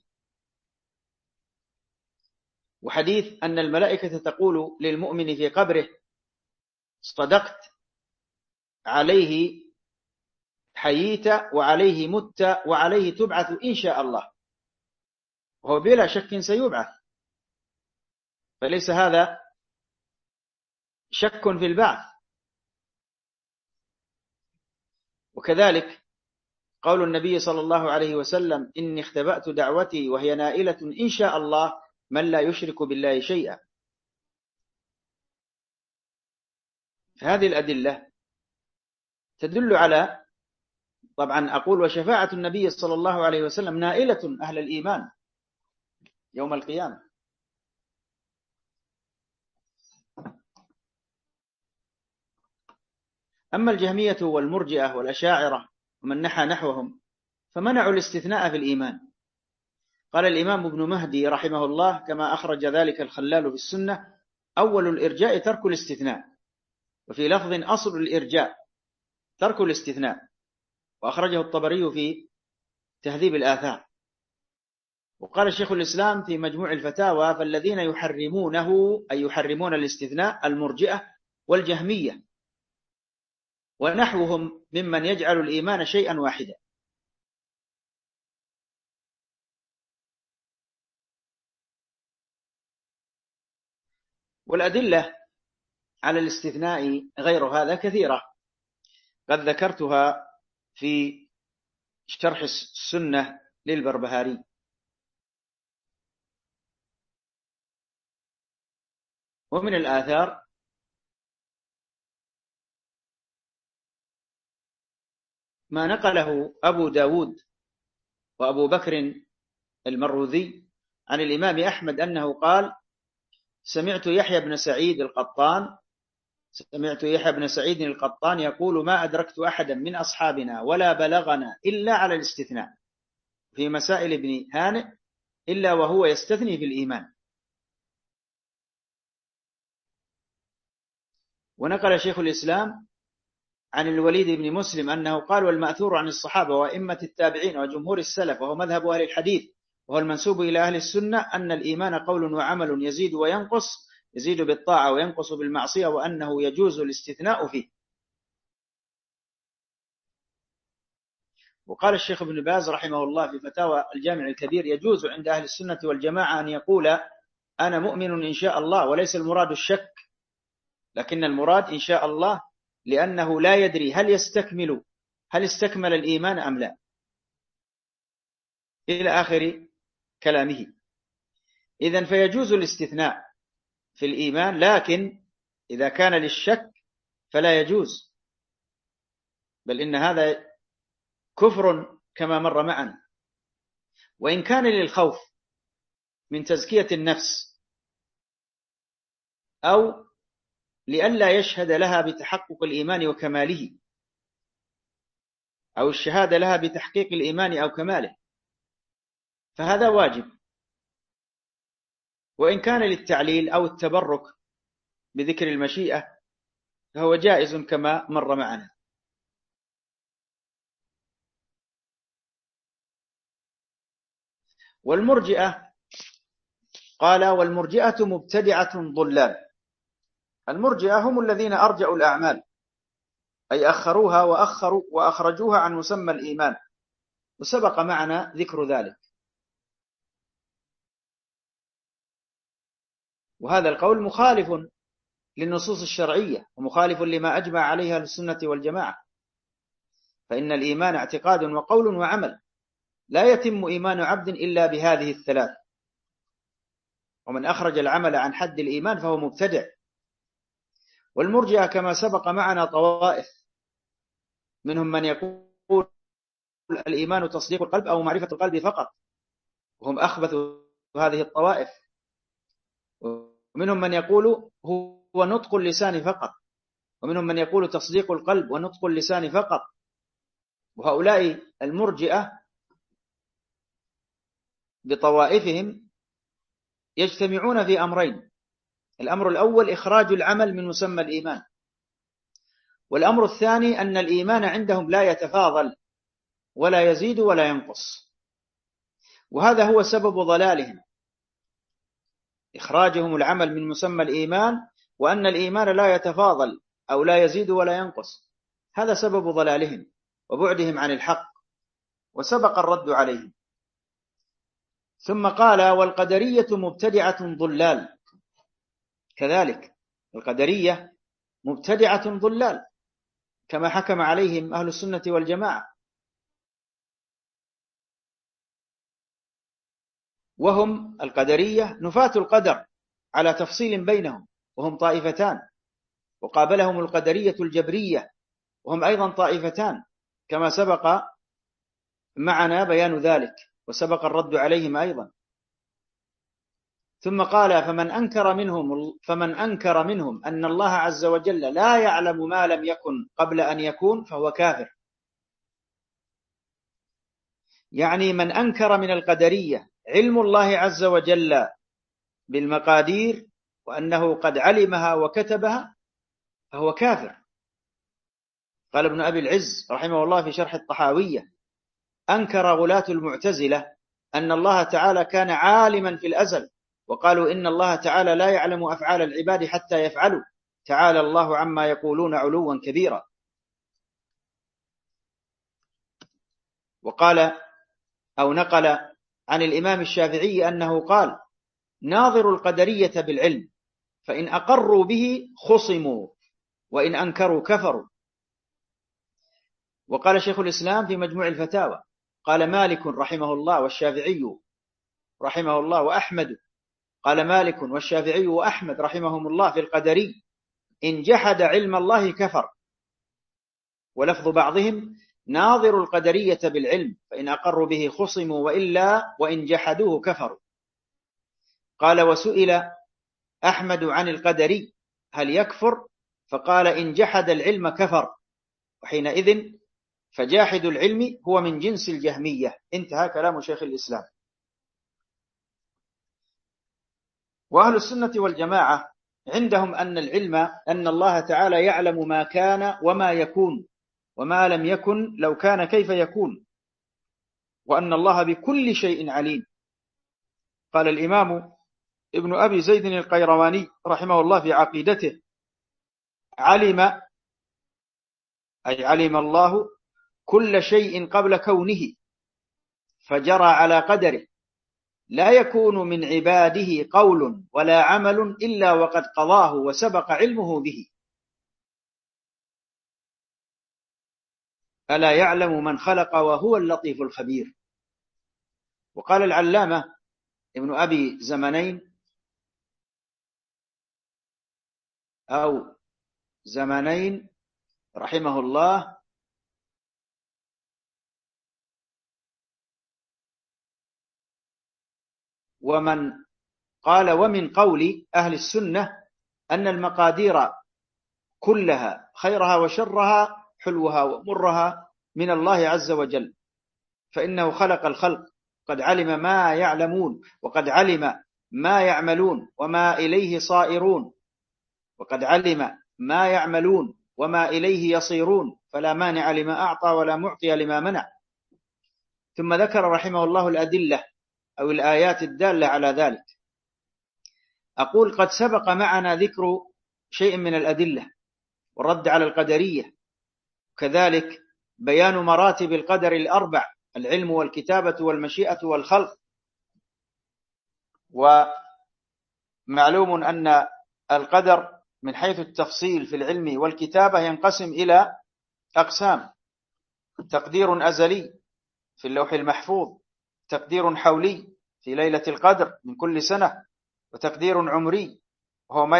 وحديث أن الملائكة تقول للمؤمن في قبره صدقت، عليه حييت وعليه مت وعليه تبعث إن شاء الله، وهو بلا شك سيبعث، فليس هذا شك في البعث. وكذلك قول النبي صلى الله عليه وسلم إني اختبأت دعوتي وهي نائلة إن شاء الله من لا يشرك بالله شيئا. فهذه الأدلة تدل على، طبعا أقول وشفاعة النبي صلى الله عليه وسلم نائلة أهل الإيمان يوم القيامة. أما الجهمية والمرجئة والأشاعرة ومن نحى نحوهم فمنعوا الاستثناء في الإيمان. قال الإمام ابن مهدي رحمه الله كما أخرج ذلك الخلال في السنة أول الإرجاء ترك الاستثناء، وفي لفظ أصل الإرجاء ترك الاستثناء، وأخرجه الطبري في تهذيب الآثار. وقال شيخ الإسلام في مجموع الفتاوى فالذين يحرمونه أي يحرمون الاستثناء المرجئة والجهمية ونحوهم ممن يجعل الإيمان شيئا واحدا. والأدلة على الاستثناء غير هذا كثيرة، قد ذكرتها في شرح السنة للبربهاري. ومن الآثار ما نقله أبو داود وأبو بكر المروذي عن الإمام أحمد أنه قال سمعت يحيى بن سعيد القطان يقول ما أدركت أحدا من أصحابنا ولا بلغنا إلا على الاستثناء في مسائل ابن هانئ إلا وهو يستثني في الإيمان. ونقل شيخ الإسلام عن الوليد بن مسلم أنه قال والمأثور عن الصحابة وإمة التابعين وجمهور السلف وهو مذهب أهل الحديث وهو المنسوب إلى أهل السنة أن الإيمان قول وعمل يزيد وينقص، يزيد بالطاعة وينقص بالمعصية، وأنه يجوز الاستثناء فيه. وقال الشيخ ابن باز رحمه الله في فتاوى الجامع الكبير يجوز عند أهل السنة والجماعة أن يقول أنا مؤمن إن شاء الله، وليس المراد الشك، لكن المراد إن شاء الله، لأنه لا يدري هل استكمل الإيمان أم لا، إلى آخر كلامه. إذن فيجوز الاستثناء في الإيمان، لكن إذا كان للشك فلا يجوز، بل إن هذا كفر كما مر معنا. وإن كان للخوف من تزكية النفس أو لئلا يشهد لها بتحقق الإيمان وكماله، أو الشهادة لها بتحقيق الإيمان أو كماله، فهذا واجب. وإن كان للتعليل أو التبرك بذكر المشيئة فهو جائز كما مر معنا. والمرجئة قال والمرجئة مبتدعة ضلال. المرجئة هم الذين أرجأوا الأعمال أي أخروها وأخرجوها عن مسمى الإيمان، وسبق معنا ذكر ذلك. وهذا القول مخالف للنصوص الشرعية ومخالف لما أجمع عليها السنة والجماعة، فإن الإيمان اعتقاد وقول وعمل، لا يتم إيمان عبد إلا بهذه الثلاث. ومن أخرج العمل عن حد الإيمان فهو مبتدع. والمرجئة كما سبق معنا طوائف، منهم من يقول الإيمان تصديق القلب أو معرفة القلب فقط، وهم أخبث هذه الطوائف. ومنهم من يقول هو نطق اللسان فقط، ومنهم من يقول تصديق القلب ونطق اللسان فقط. وهؤلاء المرجئة بطوائفهم يجتمعون في أمرين: الأمر الأول إخراج العمل من مسمى الإيمان، والأمر الثاني أن الإيمان عندهم لا يتفاضل ولا يزيد ولا ينقص. وهذا هو سبب ضلالهم، إخراجهم العمل من مسمى الإيمان، وأن الإيمان لا يتفاضل أو لا يزيد ولا ينقص. هذا سبب ضلالهم وبعدهم عن الحق، وسبق الرد عليهم. ثم قال: والقدرية مبتدعة ضلال. كذلك القدرية مبتدعة ضلال كما حكم عليهم أهل السنة والجماعة. وهم القدرية نفاة القدر على تفصيل بينهم، وهم طائفتان، وقابلهم القدرية الجبرية وهم أيضا طائفتان، كما سبق معنا بيان ذلك وسبق الرد عليهم أيضا. ثم قال: فمن أنكر منهم أن الله عز وجل لا يعلم ما لم يكن قبل أن يكون فهو كافر. يعني من أنكر من القدرية علم الله عز وجل بالمقادير وأنه قد علمها وكتبها فهو كافر. قال ابن أبي العز رحمه الله في شرح الطحاوية: أنكر غلاة المعتزلة أن الله تعالى كان عالما في الأزل، وقالوا إن الله تعالى لا يعلم أفعال العباد حتى يفعلوا، تعالى الله عما يقولون علوا كبيرا. وقال أو نقل عن الإمام الشافعي أنه قال: ناظر القدرية بالعلم، فإن أقروا به خصموا، وإن أنكروا كفروا. وقال شيخ الإسلام في مجموع الفتاوى: قال مالك رحمه الله والشافعي رحمه الله وأحمد، قال مالك والشافعي وأحمد رحمهم الله في القدري: إن جحد علم الله كفر. ولفظ بعضهم: ناظر القدرية بالعلم، فإن أقروا به خصموا، وإلا وإن جحدوه كفروا. قال: وسئل أحمد عن القدري هل يكفر؟ فقال: إن جحد العلم كفر، وحينئذ فجاحد العلم هو من جنس الجهمية. انتهى كلام شيخ الإسلام. وأهل السنة والجماعة عندهم أن العلم أن الله تعالى يعلم ما كان وما يكون، وما لم يكن لو كان كيف يكون، وأن الله بكل شيء عليم. قال الإمام ابن أبي زيد القيرواني رحمه الله في عقيدته: علم أي علم الله كل شيء قبل كونه، فجرى على قدره، لا يكون من عباده قول ولا عمل إلا وقد قضاه وسبق علمه به. ألا يعلم من خلق وهو اللطيف الخبير. وقال العلامة ابن أبي زمنين أو زمنين رحمه الله: ومن قول أهل السنة أن المقادير كلها خيرها وشرها حلوها ومرها من الله عز وجل، فإنه خلق الخلق قد علم ما يعلمون، وقد علم ما يعملون وما إليه صائرون، وقد علم ما يعملون وما إليه يصيرون، فلا مانع لما أعطى ولا معطي لما منع. ثم ذكر رحمه الله الأدلة أو الآيات الدالة على ذلك. أقول قد سبق معنا ذكر شيء من الأدلة والرد على القدرية، كذلك بيان مراتب القدر الأربع: العلم والكتابة والمشيئة والخلق. ومعلوم أن القدر من حيث التفصيل في العلم والكتابة ينقسم إلى أقسام: تقدير أزلي في اللوح المحفوظ، تقدير حولي في ليلة القدر من كل سنة، وتقدير عمري وهو ما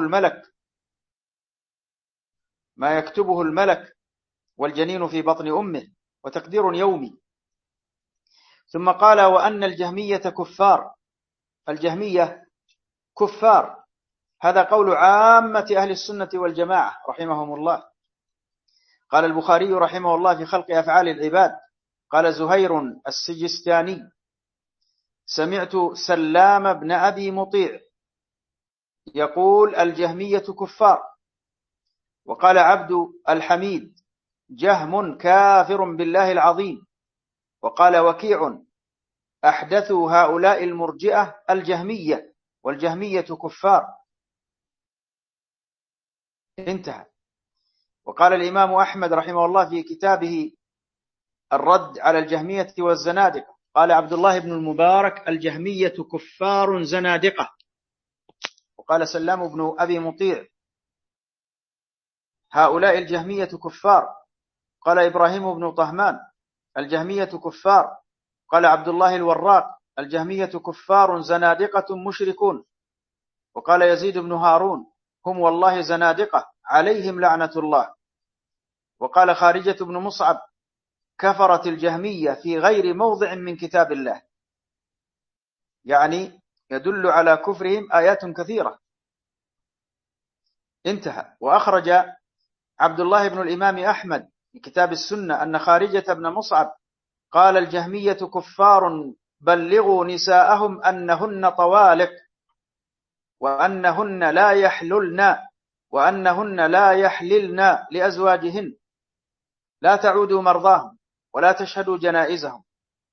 يكتبه الملك والجنين في بطن أمه، وتقدير يومي. ثم قال: وأن الجهمية كفار. الجهمية كفار، هذا قول عامة أهل السنة والجماعة رحمهم الله. قال البخاري رحمه الله في خلق أفعال العباد: قال زهير السجستاني: سمعت سلام بن أبي مطيع يقول: الجهمية كفار. وقال عبد الحميد: جهم كافر بالله العظيم. وقال وكيع: أحدثوا هؤلاء المرجئة الجهمية، والجهمية كفار. انتهى. وقال الإمام أحمد رحمه الله في كتابه الرد على الجهمية والزنادقة: قال عبد الله بن المبارك: الجهمية كفار زنادقة. وقال سلام بن أبي مطيع: هؤلاء الجهمية كفار. قال إبراهيم بن طهمان: الجهمية كفار. قال عبد الله الوراق: الجهمية كفار زنادقة مشركون. وقال يزيد بن هارون: هم والله زنادقة عليهم لعنة الله. وقال خارجة بن مصعب: كفرت الجهمية في غير موضع من كتاب الله، يعني يدل على كفرهم آيات كثيرة. انتهى. وأخرج عبد الله بن الإمام أحمد في كتاب السنة أن خارجة بن مصعب قال: الجهمية كفار بلغوا نساءهم أنهن طوالق، وأنهن لا يحللن لأزواجهن، لا تعودوا مرضاهم ولا تشهدوا جنائزهم.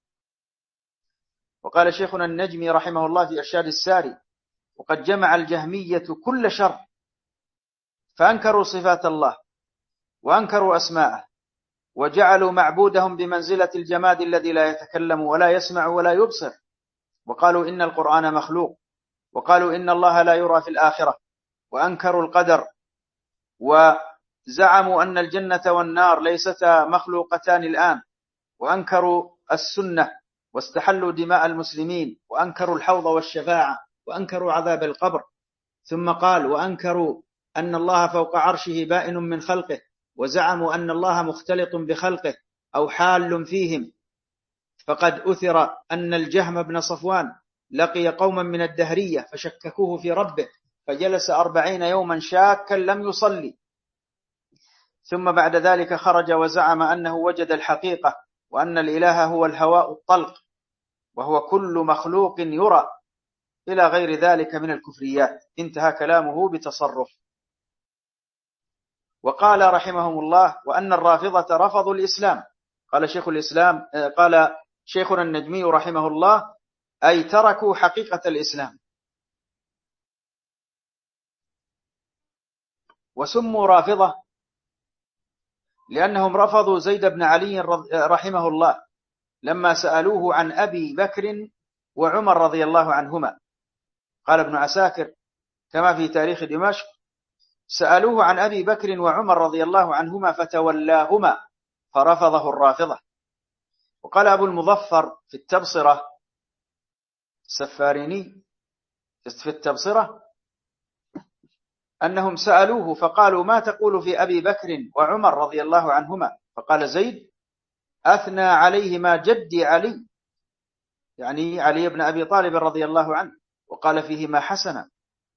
وقال شيخنا النجمي رحمه الله في إرشاد الساري: وقد جمع الجهمية كل شر، فأنكروا صفات الله وأنكروا أسماءه، وجعلوا معبودهم بمنزلة الجماد الذي لا يتكلم ولا يسمع ولا يبصر. وقالوا إن القرآن مخلوق، وقالوا إن الله لا يرى في الآخرة، وأنكروا القدر، وزعموا أن الجنة والنار ليستا مخلوقتان الآن، وأنكروا السنة، واستحلوا دماء المسلمين، وأنكروا الحوض والشفاعة، وأنكروا عذاب القبر. ثم قال: وأنكروا أن الله فوق عرشه بائن من خلقه، وزعموا أن الله مختلط بخلقه أو حال فيهم. فقد أثر أن الجهم بن صفوان لقي قوما من الدهرية فشككوه في ربه، فجلس 40 يوما شاكا لم يصلي، ثم بعد ذلك خرج وزعم أنه وجد الحقيقة، وأن الإله هو الهواء الطلق، وهو كل مخلوق يرى، إلى غير ذلك من الكفريات. انتهى كلامه بتصرف. وقال رحمهم الله: وأن الرافضة رفضوا الإسلام. قال شيخنا النجمي رحمه الله: أي تركوا حقيقة الإسلام، وسموا رافضة لأنهم رفضوا زيد بن علي رحمه الله لما سألوه عن أبي بكر وعمر رضي الله عنهما. قال ابن عساكر كما في تاريخ دمشق: سألوه عن أبي بكر وعمر رضي الله عنهما فتولاهما، فرفضه الرافضة. وقال أبو المظفر في التبصرة السفاريني في التبصرة أنهم سألوه فقالوا: ما تقول في أبي بكر وعمر رضي الله عنهما؟ فقال زيد: أثنى عليهما جدي علي، يعني علي بن أبي طالب رضي الله عنه، وقال فيهما حسنا.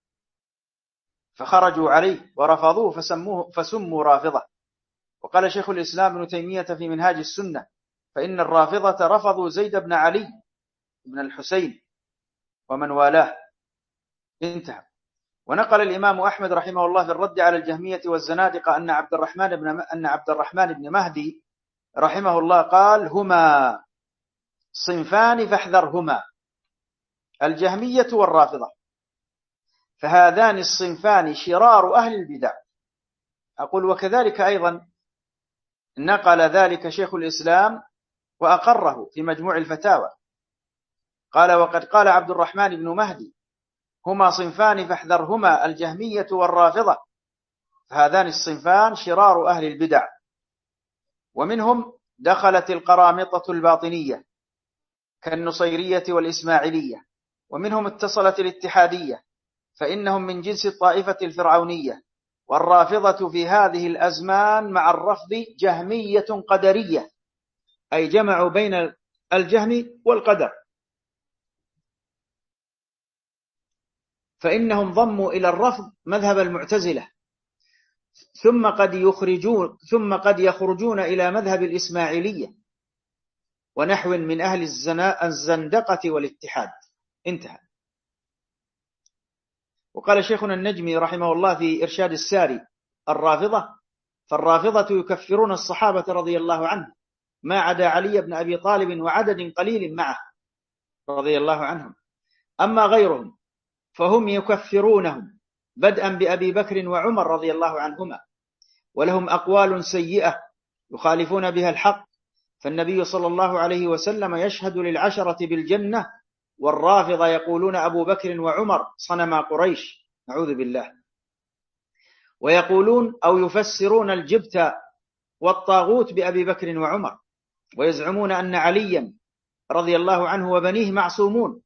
فخرجوا عليه ورفضوه فسموا رافضة. وقال شيخ الإسلام ابن تيمية في منهاج السنة: فإن الرافضة رفضوا زيد بن علي بن الحسين ومن والاه. انتهى. ونقل الإمام أحمد رحمه الله في الرد على الجهمية والزنادقة أن عبد الرحمن بن مهدي رحمه الله قال: هما صنفان فاحذرهما، الجهمية والرافضة، فهذان الصنفان شرار أهل البدع. أقول: وكذلك أيضا نقل ذلك شيخ الإسلام وأقره في مجموع الفتاوى. قال: وقد قال عبد الرحمن بن مهدي: هما صنفان فاحذرهما، الجهمية والرافضة، فهذان الصنفان شرار أهل البدع. ومنهم دخلت القرامطة الباطنية كالنصيرية والإسماعيلية، ومنهم اتصلت الاتحادية، فإنهم من جنس الطائفة الفرعونية. والرافضة في هذه الأزمان مع الرفض جهمية قدرية، أي جمعوا بين الجهم والقدر، فإنهم ضموا إلى الرفض مذهب المعتزلة، ثم قد يخرجون إلى مذهب الإسماعيلية ونحو من أهل الزندقة والاتحاد. انتهى. وقال شيخنا النجمي رحمه الله في إرشاد الساري: الرافضة، فالرافضة يكفرون الصحابة رضي الله عنهم ما عدا علي بن أبي طالب وعدد قليل معه رضي الله عنهم. أما غيرهم فهم يكفرونهم بدءا بأبي بكر وعمر رضي الله عنهما، ولهم أقوال سيئة يخالفون بها الحق، فالنبي صلى الله عليه وسلم يشهد للعشرة بالجنة، والرافضة يقولون أبو بكر وعمر صنما قريش، نعوذ بالله. ويقولون أو يفسرون الجبت والطاغوت بأبي بكر وعمر، ويزعمون أن عليا رضي الله عنه وبنيه معصومون.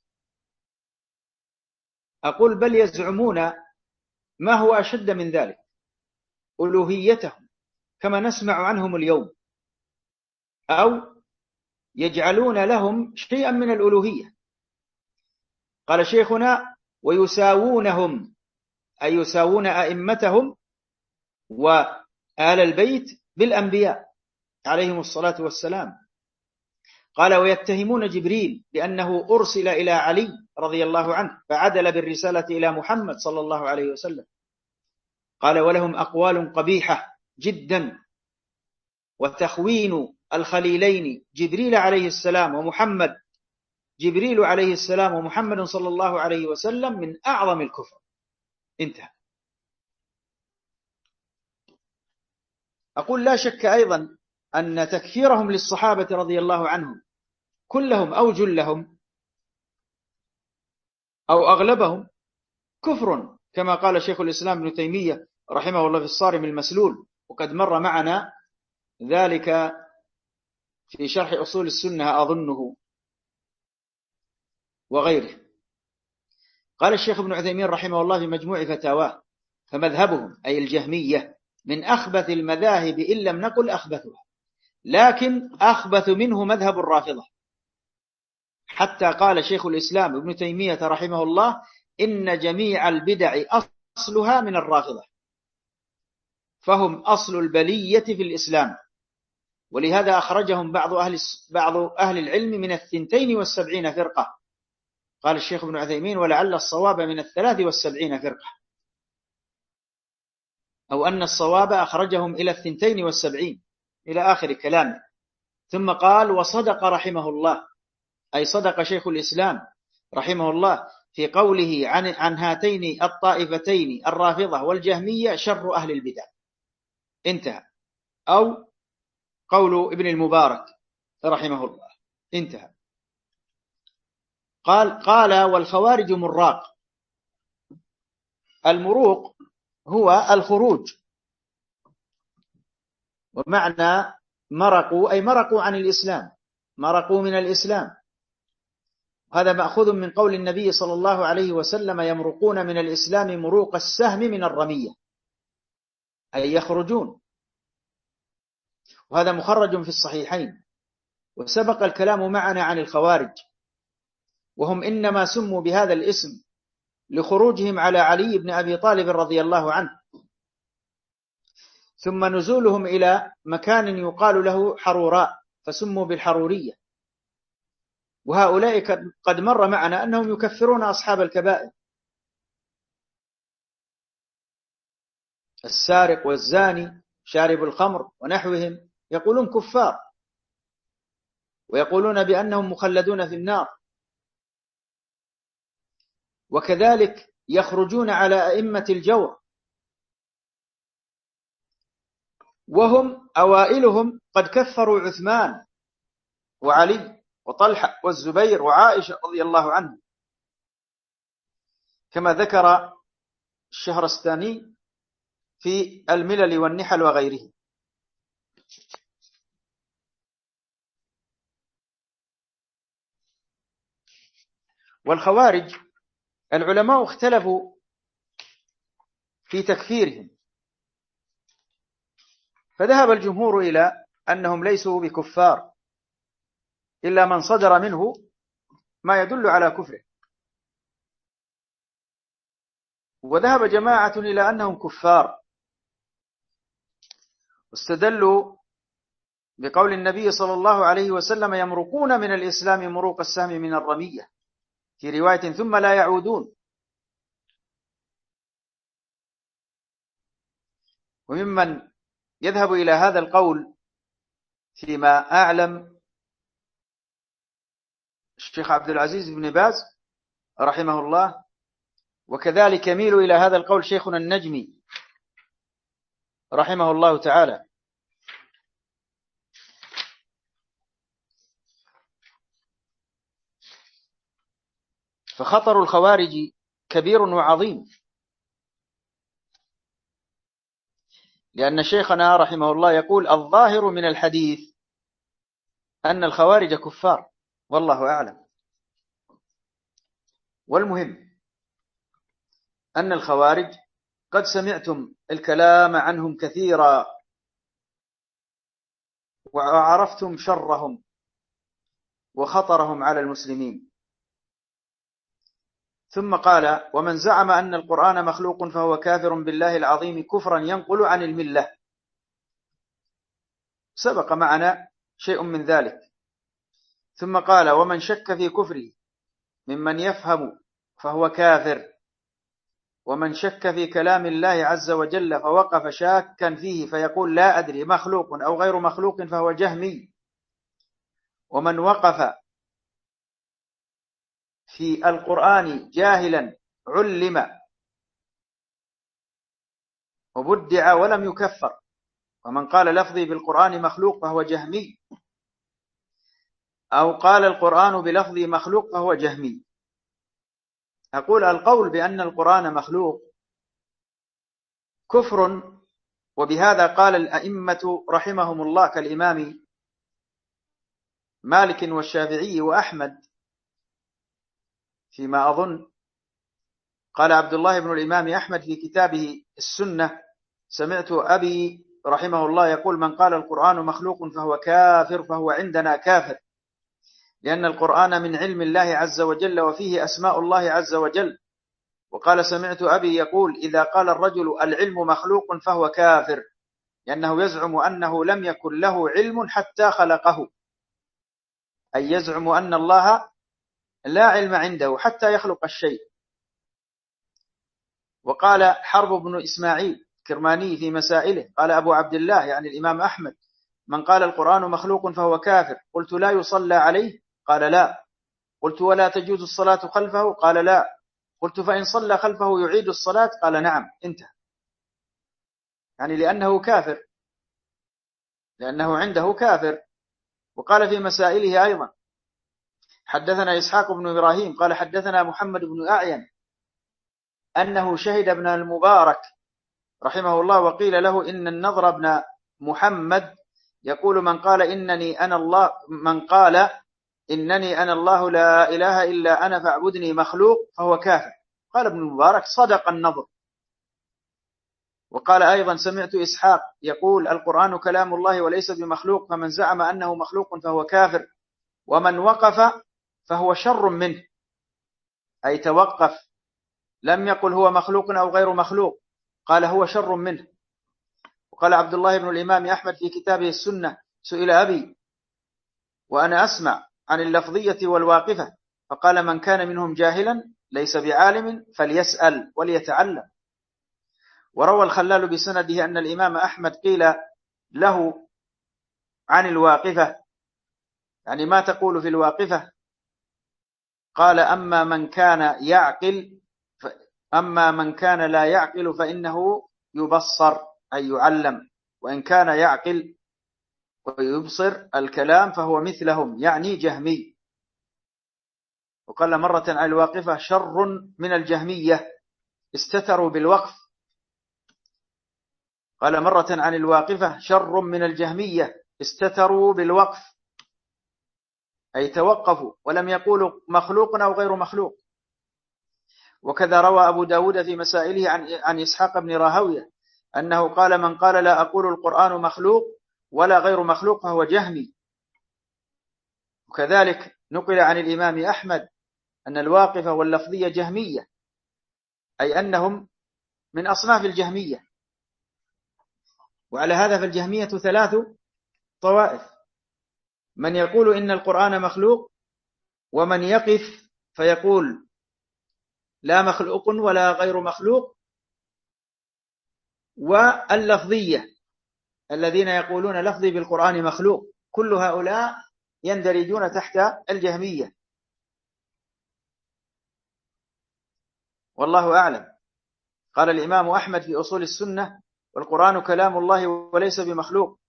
أقول: بل يزعمون ما هو أشد من ذلك، ألوهيتهم كما نسمع عنهم اليوم، أو يجعلون لهم شيئا من الألوهية. قال شيخنا: ويساوونهم، أي يساوون أئمتهم وآل البيت بالأنبياء عليهم الصلاة والسلام. قال: ويتهمون جبريل لأنه أرسل إلى علي رضي الله عنه فعدل بالرسالة إلى محمد صلى الله عليه وسلم. قال: ولهم أقوال قبيحة جدا، وتخوين الخليلين جبريل عليه السلام ومحمد، جبريل عليه السلام ومحمد صلى الله عليه وسلم، من أعظم الكفر. انتهى. أقول: لا شك أيضا أن تكفيرهم للصحابة رضي الله عنهم كلهم أو جلهم أو أغلبهم كفر، كما قال شيخ الإسلام ابن تيمية رحمه الله في الصارم المسلول، وقد مر معنا ذلك في شرح أصول السنة أظنه وغيره. قال الشيخ ابن عثيمين رحمه الله في مجموع فتاواه: فمذهبهم أي الجهمية من أخبث المذاهب، إن لم نقل أخبثها، لكن أخبث منه مذهب الرافضة، حتى قال شيخ الإسلام ابن تيمية رحمه الله: إن جميع البدع أصلها من الرافضة، فهم أصل البلية في الإسلام، ولهذا أخرجهم بعض أهل العلم من 72 فرقة. قال الشيخ ابن عثيمين: ولعل الصواب من 73 فرقة، أو أن الصواب أخرجهم إلى 72 إلى آخر كلامه. ثم قال: وصدق رحمه الله، أي صدق شيخ الإسلام رحمه الله في قوله عن هاتين الطائفتين الرافضة والجهمية شر أهل البدع. انتهى. أو قول ابن المبارك رحمه الله. انتهى. قال: والخوارج مراق. المروق هو الخروج، ومعنى مرقوا أي مرقوا عن الإسلام، مرقوا من الإسلام. هذا مأخوذ من قول النبي صلى الله عليه وسلم: يمرقون من الإسلام مروق السهم من الرمية، أي يخرجون. وهذا مخرج في الصحيحين. وسبق الكلام معنا عن الخوارج، وهم إنما سموا بهذا الاسم لخروجهم على علي بن أبي طالب رضي الله عنه، ثم نزولهم إلى مكان يقال له حروراء فسموا بالحرورية. وهؤلاء قد مر معنا أنهم يكفرون أصحاب الكبائر، السارق والزاني شارب الخمر ونحوهم يقولون كفار، ويقولون بأنهم مخلدون في النار. وكذلك يخرجون على أئمة الجور، وهم أوائلهم قد كفروا عثمان وعلي وطلحة والزبير وعائشة رضي الله عنهم، كما ذكر الشهرستاني في الملل والنحل وغيره. والخوارج العلماء اختلفوا في تكفيرهم، فذهب الجمهور إلى أنهم ليسوا بكفار إلا من صدر منه ما يدل على كفره، وذهب جماعة إلى أنهم كفار، واستدلوا بقول النبي صلى الله عليه وسلم: يمرقون من الإسلام مروق السهم من الرمية، في رواية ثم لا يعودون. وممن يذهب إلى هذا القول فيما أعلم الشيخ عبد العزيز بن باز رحمه الله، وكذلك يميل إلى هذا القول شيخنا النجمي رحمه الله تعالى. فخطر الخوارج كبير وعظيم، لأن شيخنا رحمه الله يقول: الظاهر من الحديث أن الخوارج كفار، والله أعلم. والمهم أن الخوارج قد سمعتم الكلام عنهم كثيرا، وعرفتم شرهم وخطرهم على المسلمين. ثم قال: ومن زعم أن القرآن مخلوق فهو كافر بالله العظيم كفرا ينقل عن الملة. سبق معنا شيء من ذلك. ثم قال: ومن شك في كفره ممن يفهم فهو كافر، ومن شك في كلام الله عز وجل فوقف شاكا فيه فيقول لا أدري مخلوق أو غير مخلوق فهو جهمي، ومن وقف في القرآن جاهلا علم وبدع ولم يكفر، ومن قال لفظي بالقرآن مخلوق فهو جهمي، أو قال القرآن بلفظي مخلوق فهو جهمي. أقول: القول بأن القرآن مخلوق كفر، وبهذا قال الأئمة رحمهم الله كالإمام مالك والشافعي وأحمد. فيما أظن قال عبد الله بن الإمام أحمد في كتابه السنة: سمعت أبي رحمه الله يقول: من قال القرآن مخلوق فهو كافر، فهو عندنا كافر، لأن القرآن من علم الله عز وجل وفيه أسماء الله عز وجل. وقال: سمعت أبي يقول: إذا قال الرجل العلم مخلوق فهو كافر، لأنه يزعم أنه لم يكن له علم حتى خلقه، أي يزعم أن الله لا علم عنده حتى يخلق الشيء. وقال حرب بن إسماعيل كرماني في مسائله، قال أبو عبد الله يعني الإمام أحمد: من قال القرآن مخلوق فهو كافر. قلت: لا يصلى عليه؟ قال: لا. قلت: ولا تجوز الصلاة خلفه؟ قال: لا. قلت: فإن صلى خلفه يعيد الصلاة؟ قال: نعم. انتهى. يعني لأنه كافر، لأنه عنده كافر. وقال في مسائله أيضا: حدثنا إسحاق بن إبراهيم قال حدثنا محمد بن أعين أنه شهد ابن المبارك رحمه الله، وقيل له إن النضر بن محمد يقول: من قال إنني أنا الله لا إله إلا أنا فاعبدني مخلوق فهو كافر. قال ابن المبارك: صدق النضر. وقال أيضا: سمعت إسحاق يقول: القرآن كلام الله وليس بمخلوق، فمن زعم أنه مخلوق فهو كافر، ومن وقف فهو شر منه، أي توقف، لم يقل هو مخلوق أو غير مخلوق، قال هو شر منه. وقال عبد الله بن الإمام أحمد في كتابه السنة: سئل أبي وأنا أسمع عن اللفظية والواقفة، فقال: من كان منهم جاهلا ليس بعالم فليسأل وليتعلم. وروى الخلال بسنده أن الإمام أحمد قيل له عن الواقفة: يعني ما تقول في الواقفة؟ قال: أما من كان لا يعقل فإنه يبصر، أي يعلم. وإن كان يعقل ويبصر الكلام فهو مثلهم، يعني جهمي. وقال مرة عن الواقفة شر من الجهمية استتروا بالوقف. قال مرة عن الواقفة شر من الجهمية استتروا بالوقف، أي توقفوا ولم يقولوا مخلوق أو غير مخلوق. وكذا روى أبو داود في مسائله عن إسحاق بن راهوية أنه قال من قال لا أقول القرآن مخلوق ولا غير مخلوق فهو جهمي. وكذلك نقل عن الإمام أحمد أن الواقفة واللفظية جهمية، أي أنهم من أصناف الجهمية. وعلى هذا فالجهمية 3 طوائف: من يقول إن القرآن مخلوق، ومن يقف فيقول لا مخلوق ولا غير مخلوق، واللفظية الذين يقولون لفظي بالقرآن مخلوق. كل هؤلاء يندرجون تحت الجهمية، والله أعلم. قال الإمام أحمد في أصول السنة: والقرآن كلام الله وليس بمخلوق.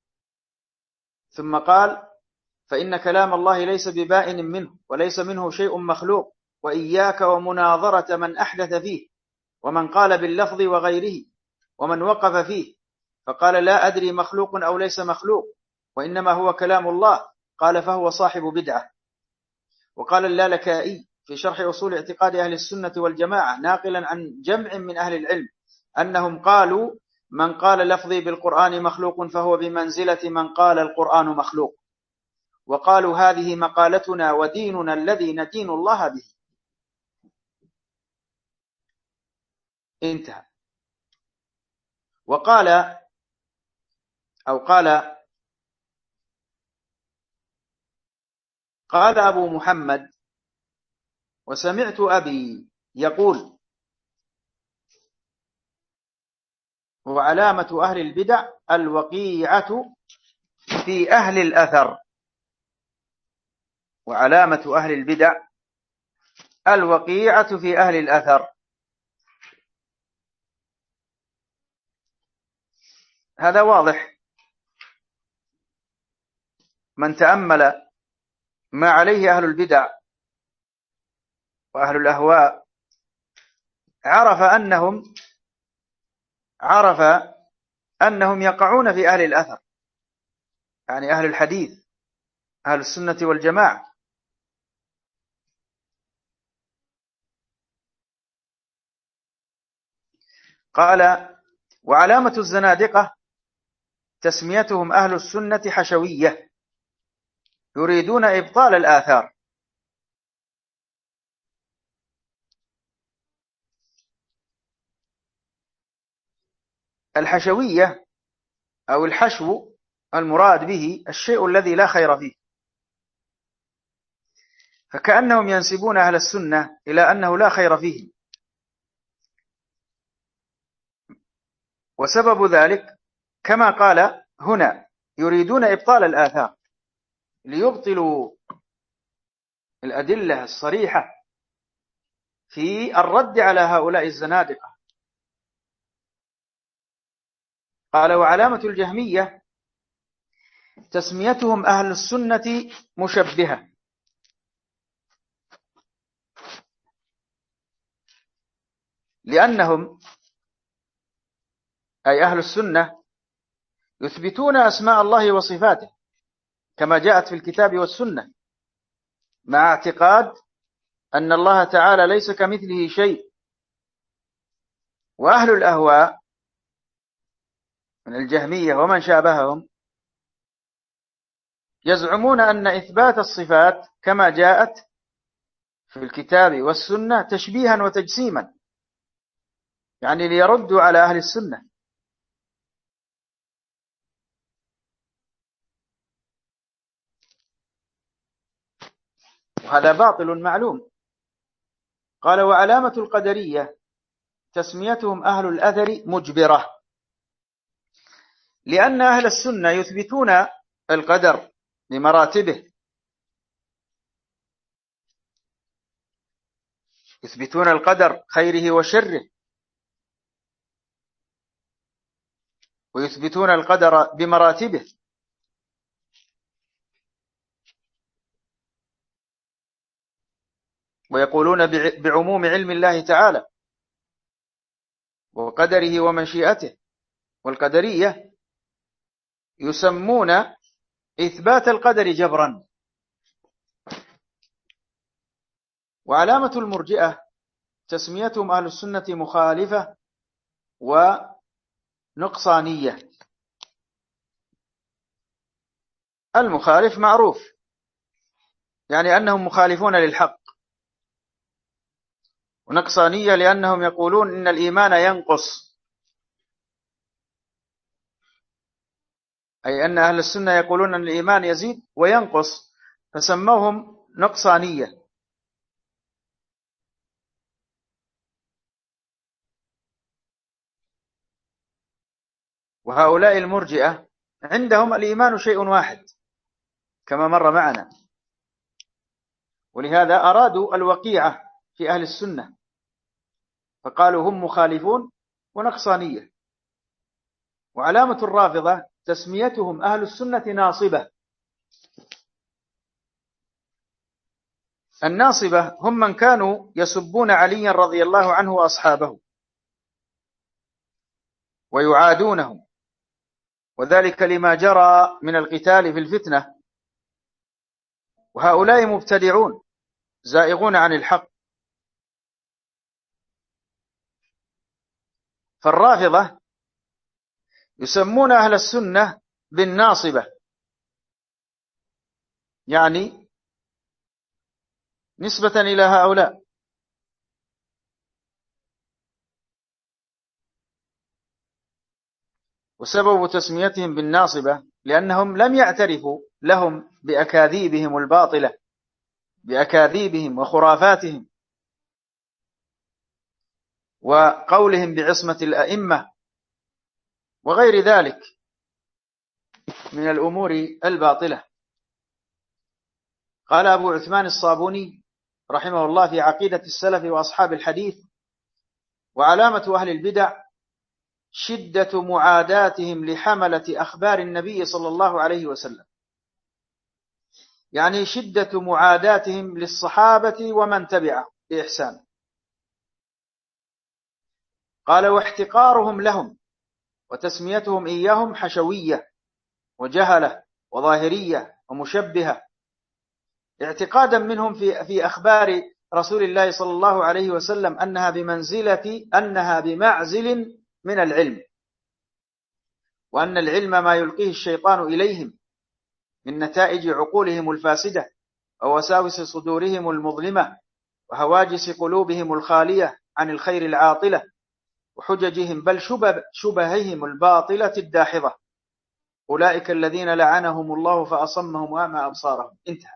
ثم قال: فإن كلام الله ليس ببائن منه وليس منه شيء مخلوق، وإياك ومناظرة من أحدث فيه، ومن قال باللفظ وغيره، ومن وقف فيه فقال لا أدري مخلوق أو ليس مخلوق، وإنما هو كلام الله، قال فهو صاحب بدعة. وقال اللالكائي في شرح أصول اعتقاد أهل السنة والجماعة ناقلا عن جمع من أهل العلم أنهم قالوا: من قال لفظي بالقرآن مخلوق فهو بمنزلة من قال القرآن مخلوق. وقالوا هذه مقالتنا وديننا الذي ندين الله به. انتهى. وقال أبو محمد: وسمعت أبي يقول: وعلامة أهل البدع الوقيعة في أهل الأثر. وعلامة أهل البدع الوقيعة في أهل الأثر. هذا واضح. من تأمل ما عليه أهل البدع وأهل الأهواء عرف أنهم يقعون في أهل الأثر، يعني أهل الحديث، أهل السنة والجماعة. قال: وعلامة الزنادقة تسميتهم أهل السنة حشوية، يريدون إبطال الآثار. الحشوية أو الحشو المراد به الشيء الذي لا خير فيه، فكأنهم ينسبون أهل السنة إلى أنه لا خير فيه. وسبب ذلك كما قال هنا: يريدون إبطال الآثار، ليبطلوا الأدلة الصريحة في الرد على هؤلاء الزنادقة. قال: وعلامة الجهمية تسميتهم أهل السنة مشبهة، لأنهم أي أهل السنة يثبتون أسماء الله وصفاته كما جاءت في الكتاب والسنة، مع اعتقاد أن الله تعالى ليس كمثله شيء. وأهل الأهواء من الجهمية ومن شابههم يزعمون أن إثبات الصفات كما جاءت في الكتاب والسنة تشبيها وتجسيما، يعني ليردوا على أهل السنة. وهذا باطل معلوم. قال: وعلامة القدرية تسميتهم أهل الأثر مجبرة، لأن أهل السنة يثبتون القدر بمراتبه، يثبتون القدر خيره وشره، ويثبتون القدر بمراتبه، ويقولون بعموم علم الله تعالى وقدره ومشيئته. والقدرية يسمون إثبات القدر جبرا. وعلامة المرجئة تسميتهم أهل السنة مخالفة ونقصانية. المخالف معروف، يعني أنهم مخالفون للحق، ونقصانية لأنهم يقولون إن الإيمان ينقص، أي أن أهل السنة يقولون أن الإيمان يزيد وينقص، فسموهم نقصانية. وهؤلاء المرجئة عندهم الإيمان شيء واحد كما مر معنا، ولهذا أرادوا الوقيعة في أهل السنة، فقالوا هم مخالفون ونقصانية. وعلامة الرافضة تسميتهم أهل السنة ناصبة. الناصبة هم من كانوا يسبون عليا رضي الله عنه وأصحابه ويعادونهم، وذلك لما جرى من القتال في الفتنة، وهؤلاء مبتدعون زائغون عن الحق. فالرافضة يسمون أهل السنة بالناصبة، يعني نسبة إلى هؤلاء. وسبب تسميتهم بالناصبة لأنهم لم يعترفوا لهم بأكاذيبهم الباطلة، بأكاذيبهم وخرافاتهم وقولهم بعصمة الأئمة وغير ذلك من الأمور الباطلة. قال أبو عثمان الصابوني رحمه الله في عقيدة السلف وأصحاب الحديث: وعلامة أهل البدع شدة معاداتهم لحملة أخبار النبي صلى الله عليه وسلم، يعني شدة معاداتهم للصحابة ومن تبعه بإحسان. قال: واحتقارهم لهم وتسميتهم إياهم حشوية وجهلة وظاهرية ومشبهة، اعتقادا منهم في أخبار رسول الله صلى الله عليه وسلم أنها بمعزل من العلم، وأن العلم ما يلقيه الشيطان إليهم من نتائج عقولهم الفاسدة ووساوس صدورهم المظلمة وهواجس قلوبهم الخالية عن الخير العاطلة وحججهم بل شبههم الباطلة الداحضة. أولئك الذين لعنهم الله فأصمهم وأعمى أبصارهم. انتهى.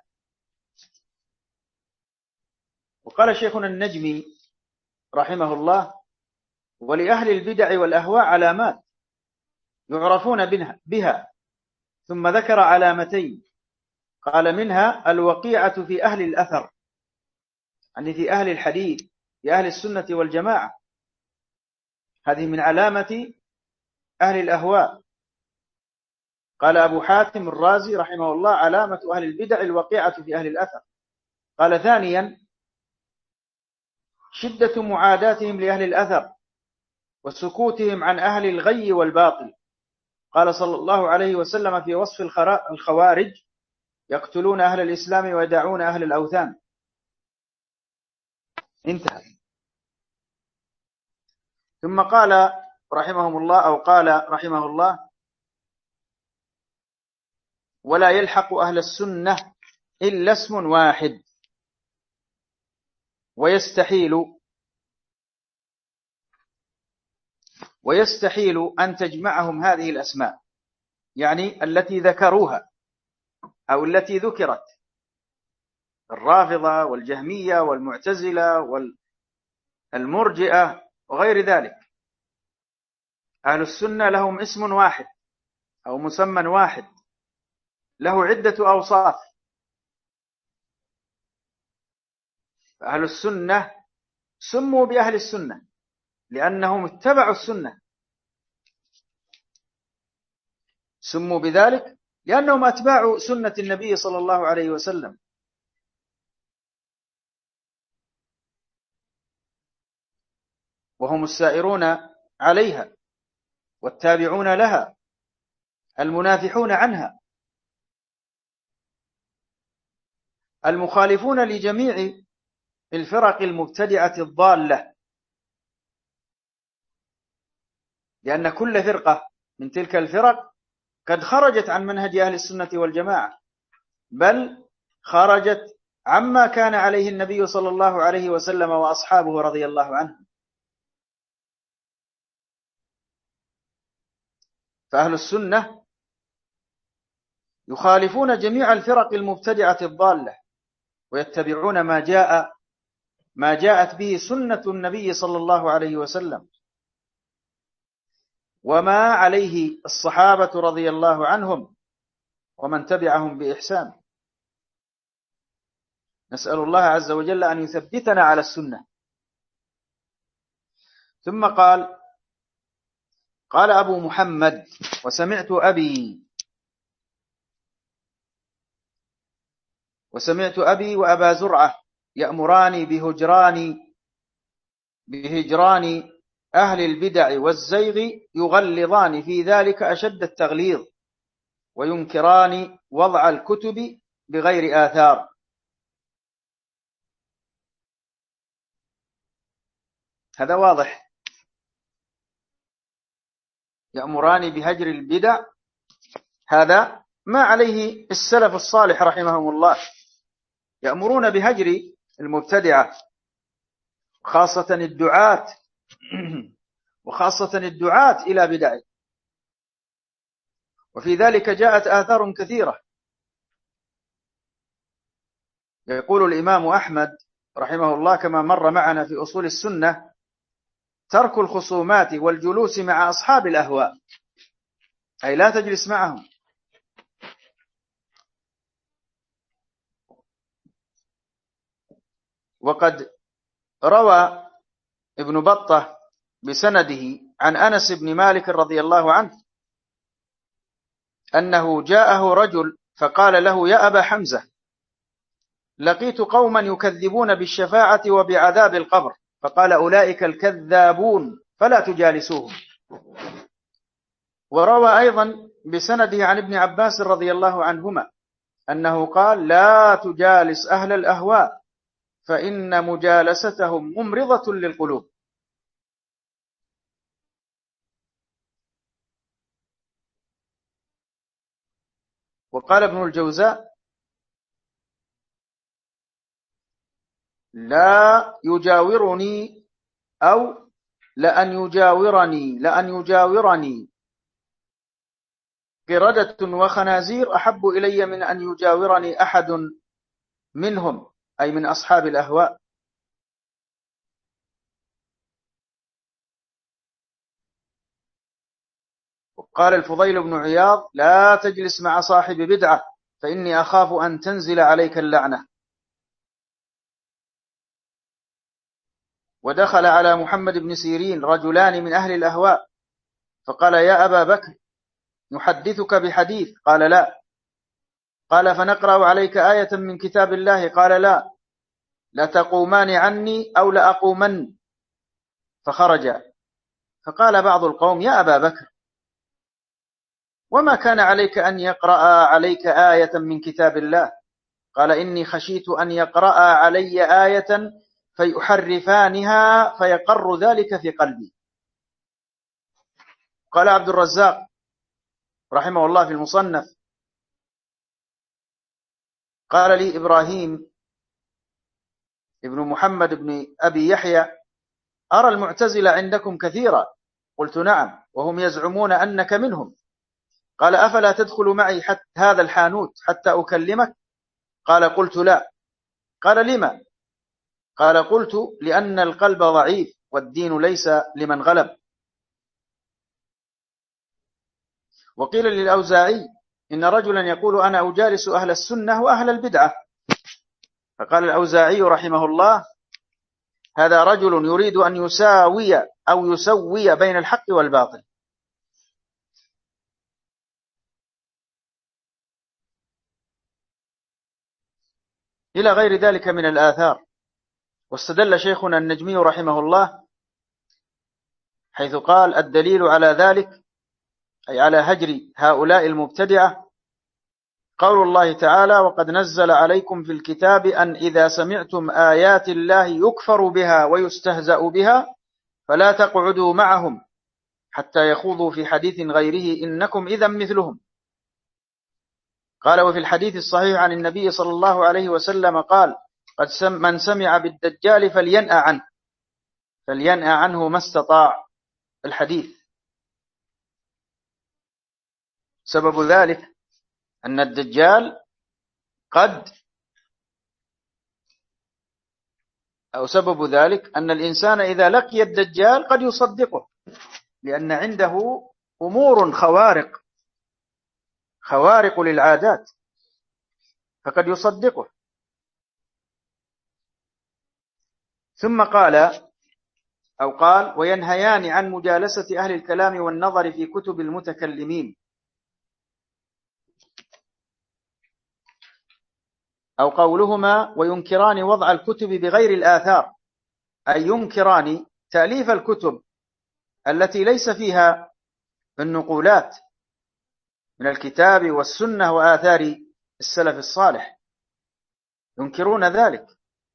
وقال شيخنا النجمي رحمه الله: ولأهل البدع والأهواء علامات يعرفون بها، ثم ذكر علامتين، قال: منها الوقيعة في أهل الأثر، يعني في أهل الحديث، في أهل السنة والجماعة، هذه من علامة أهل الأهواء. قال أبو حاتم الرازي رحمه الله: علامة أهل البدع الوقيعة في أهل الأثر. قال: ثانيا شدة معاداتهم لأهل الأثر وسكوتهم عن أهل الغي والباطل. قال صلى الله عليه وسلم في وصف الخوارج: يقتلون أهل الإسلام ويدعون أهل الأوثان. انتهى. ثم قال رحمه الله، أو قال رحمه الله: ولا يلحق أهل السنة إلا اسم واحد، ويستحيل أن تجمعهم هذه الأسماء، يعني التي ذكروها أو التي ذكرت: الرافضة والجهمية والمعتزلة والمرجئة وغير ذلك. أهل السنة لهم اسم واحد أو مسمى واحد له عدة أوصاف. فأهل السنة سموا بأهل السنة لأنهم اتبعوا السنة، سموا بذلك لأنهم أتباع سنة النبي صلى الله عليه وسلم. وهم السائرون عليها والتابعون لها المنافحون عنها المخالفون لجميع الفرق المبتدعة الضالة، لأن كل فرقة من تلك الفرق قد خرجت عن منهج أهل السنة والجماعة، بل خرجت عما كان عليه النبي صلى الله عليه وسلم وأصحابه رضي الله عنهم. فأهل السنة يخالفون جميع الفرق المبتدعة الضالة ويتبعون ما جاءت به سنة النبي صلى الله عليه وسلم وما عليه الصحابة رضي الله عنهم ومن تبعهم بإحسان. نسأل الله عز وجل أن يثبتنا على السنة. ثم قال أبو محمد: وسمعت أبي وأبا زرعة يأمران بهجران أهل البدع والزيغ، يغلظان في ذلك أشد التغليظ، وينكران وضع الكتب بغير آثار. هذا واضح، يأمران بهجر البدع، هذا ما عليه السلف الصالح رحمهم الله، يأمرون بهجر المبتدعة، وخاصة الدعاة إلى بدعه. وفي ذلك جاءت آثار كثيرة. يقول الإمام أحمد رحمه الله كما مر معنا في أصول السنة: ترك الخصومات والجلوس مع أصحاب الأهواء، أي لا تجلس معهم. وقد روى ابن بطة بسنده عن أنس بن مالك رضي الله عنه أنه جاءه رجل فقال له: يا أبا حمزة، لقيت قوما يكذبون بالشفاعة وبعذاب القبر. فقال: أولئك الكذابون فلا تجالسوهم. وروى أيضا بسنده عن ابن عباس رضي الله عنهما أنه قال: لا تجالس أهل الأهواء فإن مجالستهم ممرضة للقلوب. وقال ابن الجوزاء: لا يجاورني أو لأن يجاورني قردة وخنازير أحب إلي من أن يجاورني أحد منهم، أي من أصحاب الأهواء. وقال الفضيل بن عياض: لا تجلس مع صاحب بدعة فإني أخاف أن تنزل عليك اللعنة. ودخل على محمد بن سيرين رجلان من أهل الأهواء فقال: يا أبا بكر، نحدثك بحديث؟ قال: لا. قال: فنقرأ عليك آية من كتاب الله؟ قال: لا. لتقومان عني أو لأقومن. فخرج. فقال بعض القوم: يا أبا بكر، وما كان عليك أن يقرأ عليك آية من كتاب الله؟ قال: إني خشيت أن يقرأ علي آية فيحرفانها فيقر ذلك في قلبي. قال عبد الرزاق رحمه الله في المصنف: قال لي إبراهيم ابن محمد بن أبي يحيى: أرى المعتزلة عندكم كثيرا. قلت: نعم، وهم يزعمون أنك منهم. قال: أفلا تدخل معي هذا الحانوت حتى أكلمك؟ قال: قلت: لا. قال: لما؟ قال: قلت: لأن القلب ضعيف والدين ليس لمن غلب. وقيل للأوزاعي: إن رجلا يقول: أنا أجالس أهل السنة وأهل البدعة. فقال الأوزاعي رحمه الله: هذا رجل يريد أن يساوي بين الحق والباطل. إلى غير ذلك من الآثار. واستدل شيخنا النجمي رحمه الله حيث قال الدليل على ذلك أي على هجر هؤلاء المبتدعة قول الله تعالى وقد نزل عليكم في الكتاب أن إذا سمعتم آيات الله يكفر بها ويستهزأ بها فلا تقعدوا معهم حتى يخوضوا في حديث غيره إنكم إذا مثلهم. قال وفي الحديث الصحيح عن النبي صلى الله عليه وسلم قال من سمع بالدجال فلينأ عنه ما استطاع. الحديث سبب ذلك أن الدجال سبب ذلك أن الإنسان إذا لقي الدجال قد يصدقه، لأن عنده أمور خوارق للعادات فقد يصدقه. ثم قال وينهيان عن مجالسة أهل الكلام والنظر في كتب المتكلمين، أو قولهما وينكران وضع الكتب بغير الآثار، أي ينكران تأليف الكتب التي ليس فيها النقولات من الكتاب والسنة وآثار السلف الصالح، ينكرون ذلك.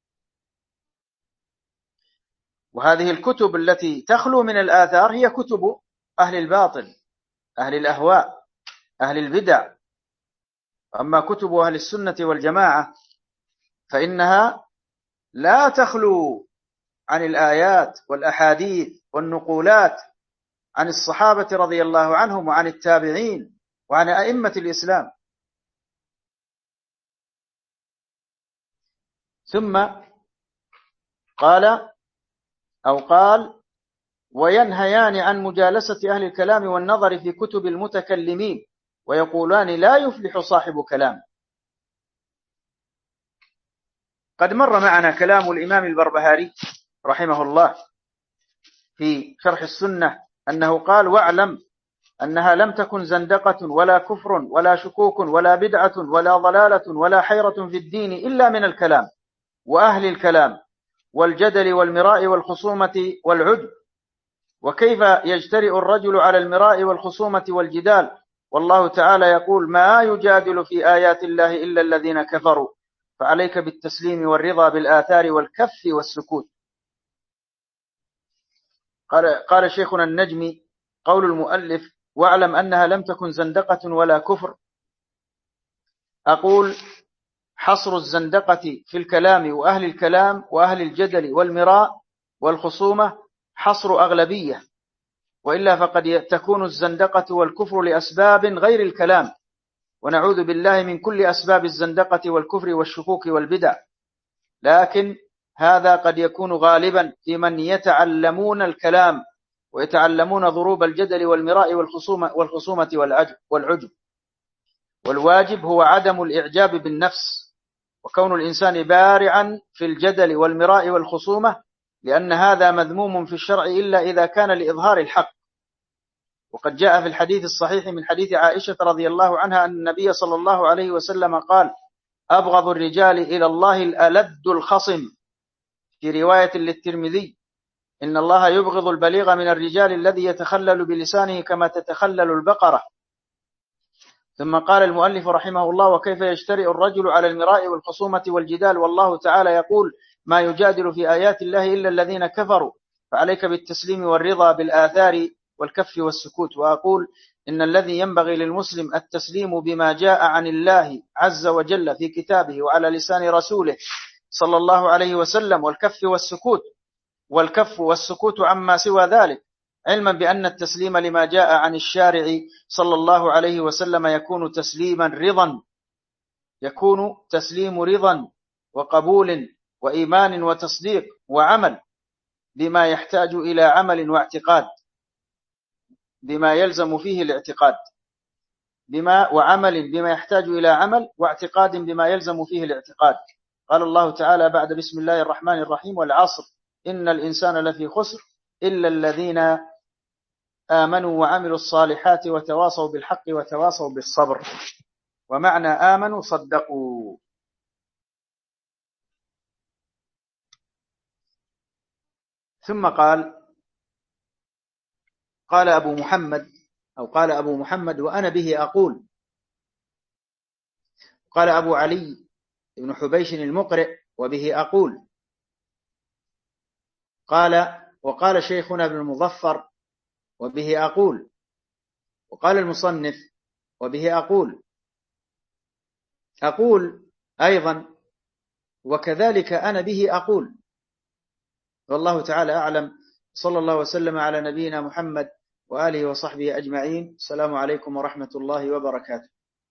وهذه الكتب التي تخلو من الآثار هي كتب أهل الباطل، أهل الأهواء، أهل البدع. أما كتب أهل السنة والجماعة فإنها لا تخلو عن الآيات والأحاديث والنقولات عن الصحابة رضي الله عنهم وعن التابعين وعن أئمة الإسلام. ثم قال وينهيان عن مجالسة أهل الكلام والنظر في كتب المتكلمين ويقولان لا يفلح صاحب كلام. قد مر معنا كلام الإمام البربهاري رحمه الله في شرح السنة أنه قال واعلم أنها لم تكن زندقة ولا كفر ولا شكوك ولا بدعة ولا ضلالة ولا حيرة في الدين إلا من الكلام وأهل الكلام والجدل والمراء والخصومة والعجب. وكيف يجترئ الرجل على المراء والخصومة والجدال والله تعالى يقول ما يجادل في آيات الله إلا الذين كفروا فعليك بالتسليم والرضا بالآثار والكف والسكوت. قال شيخنا النجمي قول المؤلف واعلم أنها لم تكن زندقة ولا كفر، أقول حصر الزندقة في الكلام وأهل الكلام وأهل الجدل والمراء والخصومة حصر أغلبية، وإلا فقد تكون الزندقة والكفر لأسباب غير الكلام، ونعوذ بالله من كل أسباب الزندقة والكفر والشكوك والبدع. لكن هذا قد يكون غالبا في من يتعلمون الكلام ويتعلمون ضروب الجدل والمراء والخصومة والعجب. والواجب هو عدم الإعجاب بالنفس وكون الإنسان بارعا في الجدل والمراء والخصومة، لأن هذا مذموم في الشرع إلا إذا كان لإظهار الحق. وقد جاء في الحديث الصحيح من حديث عائشة رضي الله عنها أن النبي صلى الله عليه وسلم قال أبغض الرجال إلى الله الألد الخصم، في رواية للترمذي إن الله يبغض البليغ من الرجال الذي يتخلل بلسانه كما تتخلل البقرة. ثم قال المؤلف رحمه الله وكيف يجترئ الرجل على المراء والخصومة والجدال والله تعالى يقول ما يجادل في آيات الله إلا الذين كفروا فعليك بالتسليم والرضا بالآثار والكف والسكوت. وأقول إن الذي ينبغي للمسلم التسليم بما جاء عن الله عز وجل في كتابه وعلى لسان رسوله صلى الله عليه وسلم والكف والسكوت عما سوى ذلك، علما بأن التسليم لما جاء عن الشارع صلى الله عليه وسلم يكون تسليم رضا وقبول وإيمان وتصديق وعمل بما يحتاج إلى عمل واعتقاد بما يلزم فيه الاعتقاد وعمل بما يحتاج إلى عمل واعتقاد بما يلزم فيه الاعتقاد. قال الله تعالى بعد بسم الله الرحمن الرحيم والعصر إن الإنسان لفي خسر إلا الذين آمنوا وعملوا الصالحات وتواصوا بالحق وتواصوا بالصبر. ومعنى آمنوا صدقوا. ثم قال أبو محمد، أو قال أبو محمد وأنا به أقول. قال أبو علي بن حبيش المقرئ وبه أقول. وقال شيخنا ابن المظفر وبه أقول. وقال المصنف وبه أقول أيضا وكذلك أنا به أقول. والله تعالى أعلم. صلى الله وسلم على نبينا محمد وآله وصحبه أجمعين. السلام عليكم ورحمة الله وبركاته.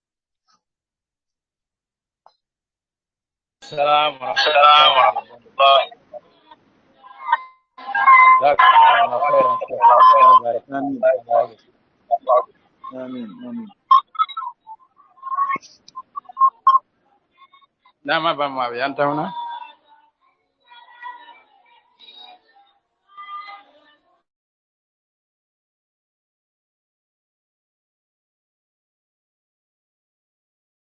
السلام ورحمة الله. جزاكم الله خيرا شيخ. بارك الله فيك. آمين آمين. لا ما ينتهون.